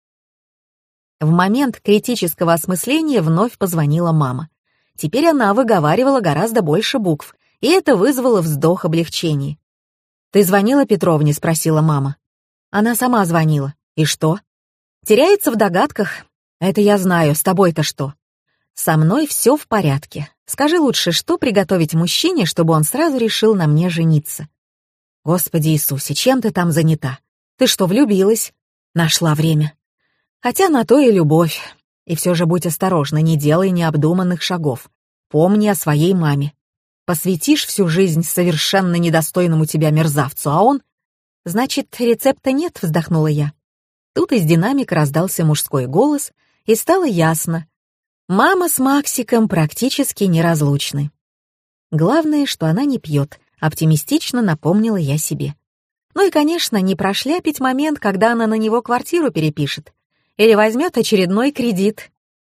В момент критического осмысления вновь позвонила мама. Теперь она выговаривала гораздо больше букв, и это вызвало вздох облегчения. «Ты звонила Петровне?» — спросила мама. Она сама звонила. «И что?» «Теряется в догадках. Это я знаю, с тобой-то что?» «Со мной все в порядке. Скажи лучше, что приготовить мужчине, чтобы он сразу решил на мне жениться?» «Господи Иисусе, чем ты там занята? Ты что, влюбилась?» «Нашла время». «Хотя на то и любовь. И все же будь осторожна, не делай необдуманных шагов. Помни о своей маме. Посвятишь всю жизнь совершенно недостойному тебя мерзавцу, а он...» «Значит, рецепта нет?» — вздохнула я. Тут из динамика раздался мужской голос, и стало ясно. Мама с Максиком практически неразлучны. Главное, что она не пьет, оптимистично напомнила я себе. Ну и, конечно, не прошляпить момент, когда она на него квартиру перепишет или возьмет очередной кредит.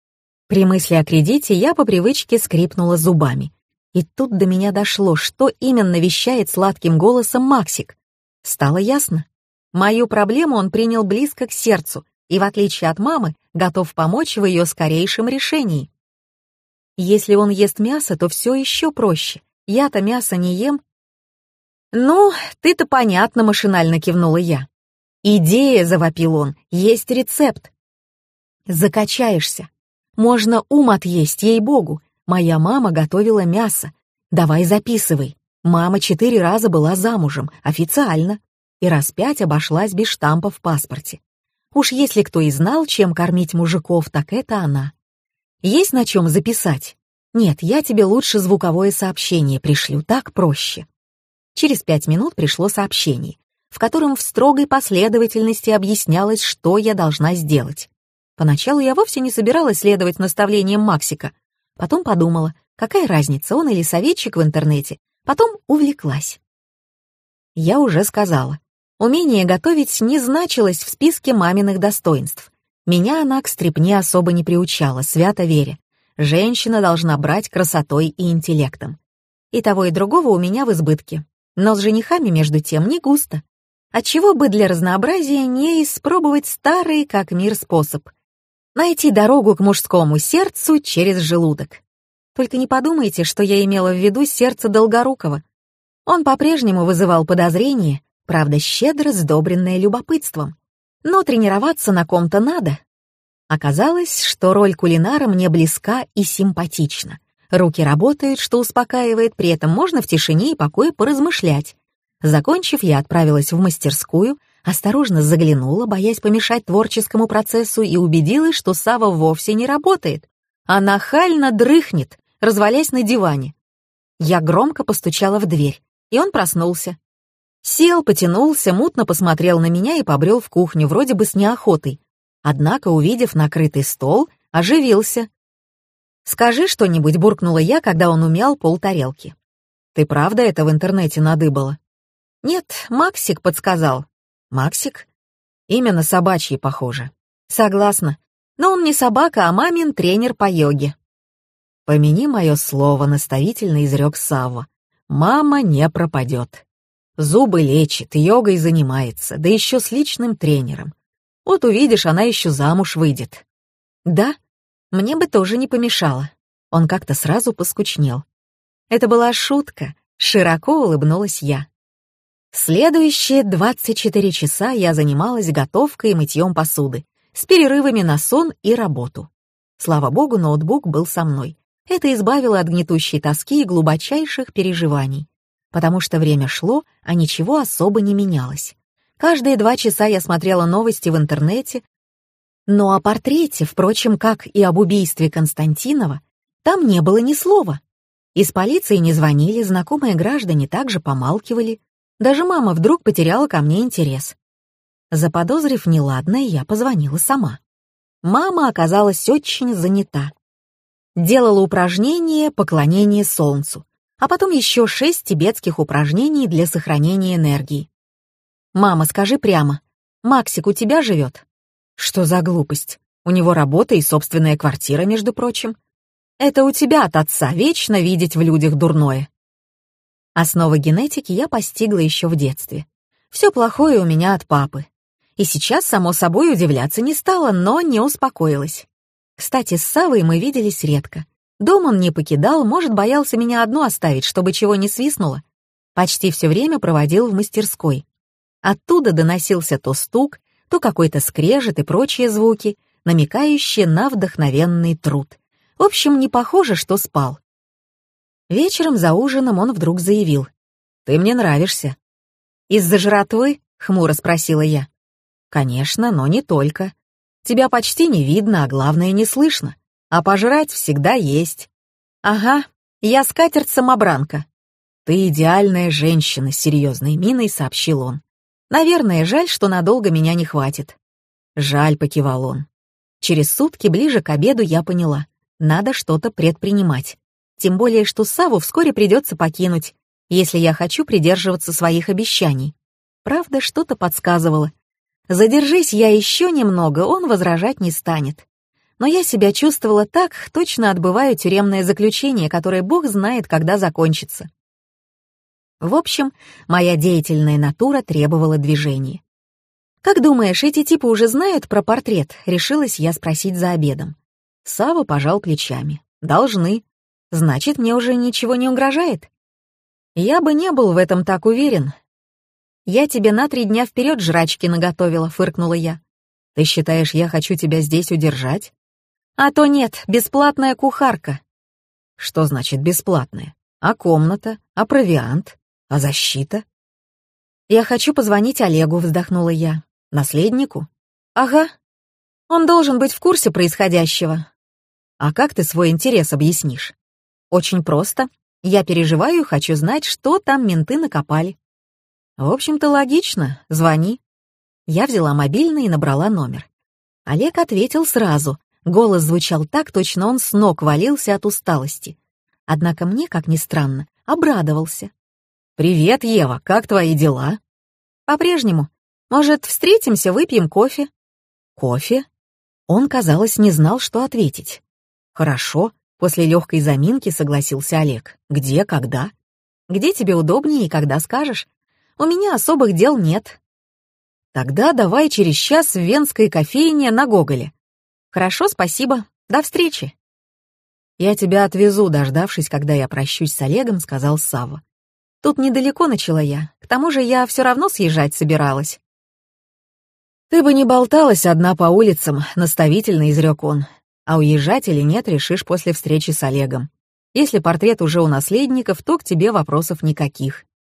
При мысли о кредите я по привычке скрипнула зубами. И тут до меня дошло, что именно вещает сладким голосом Максик. Стало ясно. Мою проблему он принял близко к сердцу и, в отличие от мамы, готов помочь в ее скорейшем решении. Если он ест мясо, то все еще проще. Я-то мясо не ем. «Ну, ты-то понятно», — машинально кивнула я. «Идея», — завопил он, — «есть рецепт». «Закачаешься. Можно ум отъесть, ей-богу. Моя мама готовила мясо. Давай записывай. Мама четыре раза была замужем, официально, и раз пять обошлась без штампа в паспорте. Уж если кто и знал, чем кормить мужиков, так это она. Есть на чем записать? Нет, я тебе лучше звуковое сообщение пришлю, так проще». Через пять минут пришло сообщение, в котором в строгой последовательности объяснялось, что я должна сделать. Поначалу я вовсе не собиралась следовать наставлениям Максика. Потом подумала, какая разница, он или советчик в интернете. Потом увлеклась. Я уже сказала, умение готовить не значилось в списке маминых достоинств. Меня она к стряпне особо не приучала, свято веря. Женщина должна брать красотой и интеллектом. И того, и другого у меня в избытке. Но с женихами, между тем, не густо. Отчего бы для разнообразия не испробовать старый как мир способ. Найти дорогу к мужскому сердцу через желудок. Только не подумайте, что я имела в виду сердце Долгорукова. Он по-прежнему вызывал подозрение, правда, щедро сдобренное любопытством. Но тренироваться на ком-то надо. Оказалось, что роль кулинара мне близка и симпатична. Руки работают, что успокаивает, при этом можно в тишине и покое поразмышлять. Закончив, я отправилась в мастерскую, осторожно заглянула, боясь помешать творческому процессу, и убедилась, что Сава вовсе не работает, а нахально дрыхнет, развалясь на диване. Я громко постучала в дверь, и он проснулся. Сел, потянулся, мутно посмотрел на меня и побрел в кухню, вроде бы с неохотой. Однако, увидев накрытый стол, оживился. «Скажи что-нибудь», — буркнула я, когда он умял полтарелки. «Ты правда это в интернете надыбала?» «Нет, Максик подсказал». «Максик? Именно собачье похоже». «Согласна. Но он не собака, а мамин тренер по йоге». «Помяни мое слово», — наставительно изрек Савва. «Мама не пропадет. Зубы лечит, йогой занимается, да еще с личным тренером. Вот увидишь, она еще замуж выйдет». «Да? Мне бы тоже не помешало». Он как-то сразу поскучнел. Это была шутка, широко улыбнулась я. Следующие двадцать четыре часа я занималась готовкой и мытьем посуды, с перерывами на сон и работу. Слава богу, ноутбук был со мной. Это избавило от гнетущей тоски и глубочайших переживаний, потому что время шло, а ничего особо не менялось. Каждые два часа я смотрела новости в интернете, но о портрете, впрочем, как и об убийстве Константинова, там не было ни слова. Из полиции не звонили, знакомые граждане также помалкивали. Даже мама вдруг потеряла ко мне интерес. Заподозрив неладное, я позвонила сама. Мама оказалась очень занята. Делала упражнения «Поклонение солнцу», а потом еще шесть тибетских упражнений для сохранения энергии. «Мама, скажи прямо, Максик у тебя живет?» «Что за глупость? У него работа и собственная квартира, между прочим. Это у тебя от отца вечно видеть в людях дурное». Основы генетики я постигла еще в детстве. Все плохое у меня от папы. И сейчас, само собой, удивляться не стала, но не успокоилась. Кстати, с Савой мы виделись редко. Дом он не покидал, может, боялся меня одну оставить, чтобы чего не свистнуло. Почти все время проводил в мастерской. Оттуда доносился то стук, то какой-то скрежет и прочие звуки, намекающие на вдохновенный труд. В общем, не похоже, что спал. Вечером за ужином он вдруг заявил: «Ты мне нравишься». «Из-за жратвы?» — хмуро спросила я. «Конечно, но не только. Тебя почти не видно, а главное, не слышно. А пожрать всегда есть». «Ага, я скатерть-самобранка». «Ты идеальная женщина», — с серьезной миной сообщил он. «Наверное, жаль, что надолго меня не хватит». «Жаль», — покивал он. Через сутки, ближе к обеду, я поняла. Надо что-то предпринимать. Тем более, что Саву вскоре придется покинуть, если я хочу придерживаться своих обещаний. Правда, что-то подсказывало. Задержись я еще немного, он возражать не станет. но я себя чувствовала так, точно отбываю тюремное заключение, которое бог знает, когда закончится. В общем, моя деятельная натура требовала движения. «Как думаешь, эти типы уже знают про портрет?» — решилась я спросить за обедом. Сава пожал плечами. «Должны. Значит, мне уже ничего не угрожает?» «Я бы не был в этом так уверен». «Я тебе на три дня вперед жрачки наготовила», — фыркнула я. «Ты считаешь, я хочу тебя здесь удержать?» «А то нет, бесплатная кухарка». «Что значит бесплатная? А комната? А провиант? А защита?» «Я хочу позвонить Олегу», — вздохнула я. «Наследнику?» «Ага. Он должен быть в курсе происходящего». «А как ты свой интерес объяснишь?» «Очень просто. Я переживаю и хочу знать, что там менты накопали». «В общем-то, логично. Звони». Я взяла мобильный и набрала номер. Олег ответил сразу. Голос звучал так, точно он с ног валился от усталости. Однако мне, как ни странно, обрадовался. «Привет, Ева, как твои дела?» «По-прежнему. Может, встретимся, выпьем кофе?» «Кофе?» Он, казалось, не знал, что ответить. «Хорошо», — после легкой заминки согласился Олег. «Где, когда?» «Где тебе удобнее и когда скажешь. У меня особых дел нет». «Тогда давай через час в венской кофейне на Гоголе». «Хорошо, спасибо. До встречи». «Я тебя отвезу», — дождавшись, когда я прощусь с Олегом, сказал Савва. «Тут недалеко», — начала я. «К тому же я все равно съезжать собиралась». «Ты бы не болталась одна по улицам», — наставительно изрек он. «А уезжать или нет, решишь после встречи с Олегом. Если портрет уже у наследников, то к тебе вопросов никаких».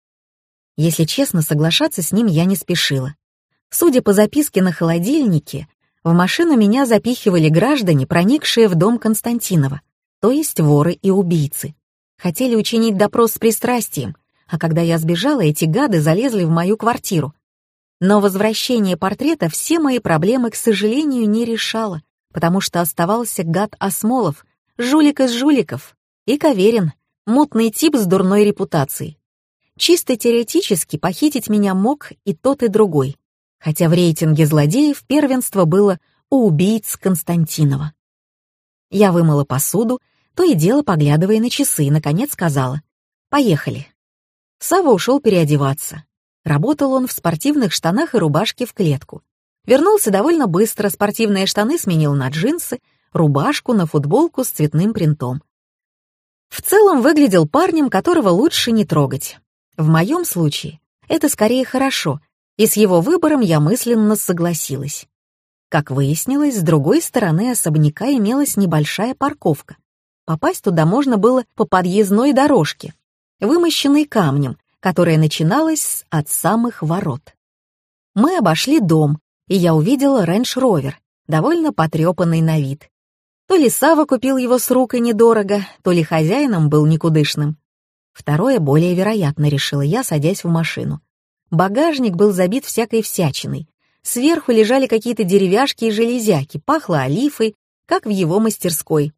Если честно, соглашаться с ним я не спешила. Судя по записке на холодильнике, в машину меня запихивали граждане, проникшие в дом Константинова, то есть воры и убийцы. Хотели учинить допрос с пристрастием, а когда я сбежала, эти гады залезли в мою квартиру. Но возвращение портрета все мои проблемы, к сожалению, не решало, потому что оставался гад Осмолов, жулик из жуликов, и Каверин, мутный тип с дурной репутацией. Чисто теоретически похитить меня мог и тот, и другой, хотя в рейтинге злодеев первенство было у убийц Константинова. Я вымыла посуду, то и дело поглядывая на часы, и, наконец, сказала: «Поехали». Сава ушел переодеваться. Работал он в спортивных штанах и рубашке в клетку. Вернулся довольно быстро, спортивные штаны сменил на джинсы, рубашку на футболку с цветным принтом. В целом выглядел парнем, которого лучше не трогать. В моем случае это скорее хорошо, и с его выбором я мысленно согласилась. Как выяснилось, с другой стороны особняка имелась небольшая парковка. Попасть туда можно было по подъездной дорожке, вымощенной камнем, которая начиналась от самых ворот. Мы обошли дом, и я увидела рейндж-ровер, довольно потрепанный на вид. То ли Сава купил его с рук и недорого, то ли хозяином был никудышным. Второе более вероятно, решила я, садясь в машину. Багажник был забит всякой всячиной. Сверху лежали какие-то деревяшки и железяки, пахло олифой, как в его мастерской.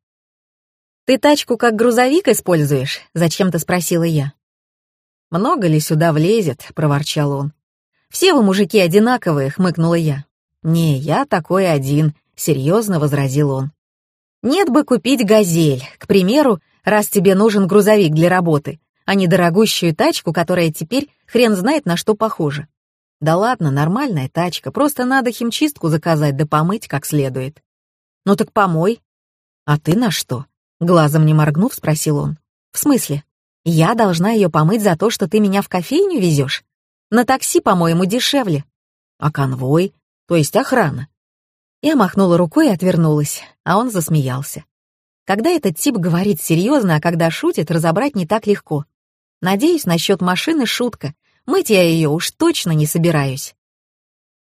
«Ты тачку как грузовик используешь?» — зачем-то спросила я. «Много ли сюда влезет?» — проворчал он. «Все вы мужики одинаковые», — хмыкнула я. «Не, я такой один», — серьезно возразил он. «Нет бы купить «Газель», к примеру, раз тебе нужен грузовик для работы, а не дорогущую тачку, которая теперь хрен знает на что похожа. Да ладно, нормальная тачка, просто надо химчистку заказать да помыть как следует». «Ну так помой». «А ты на что?» — глазом не моргнув, спросил он. «В смысле? Я должна ее помыть за то, что ты меня в кофейню везешь? На такси, по-моему, дешевле». «А конвой? То есть охрана?» Я махнула рукой и отвернулась, а он засмеялся. Когда этот тип говорит серьезно, а когда шутит, разобрать не так легко. Надеюсь, насчет машины шутка. Мыть я ее уж точно не собираюсь.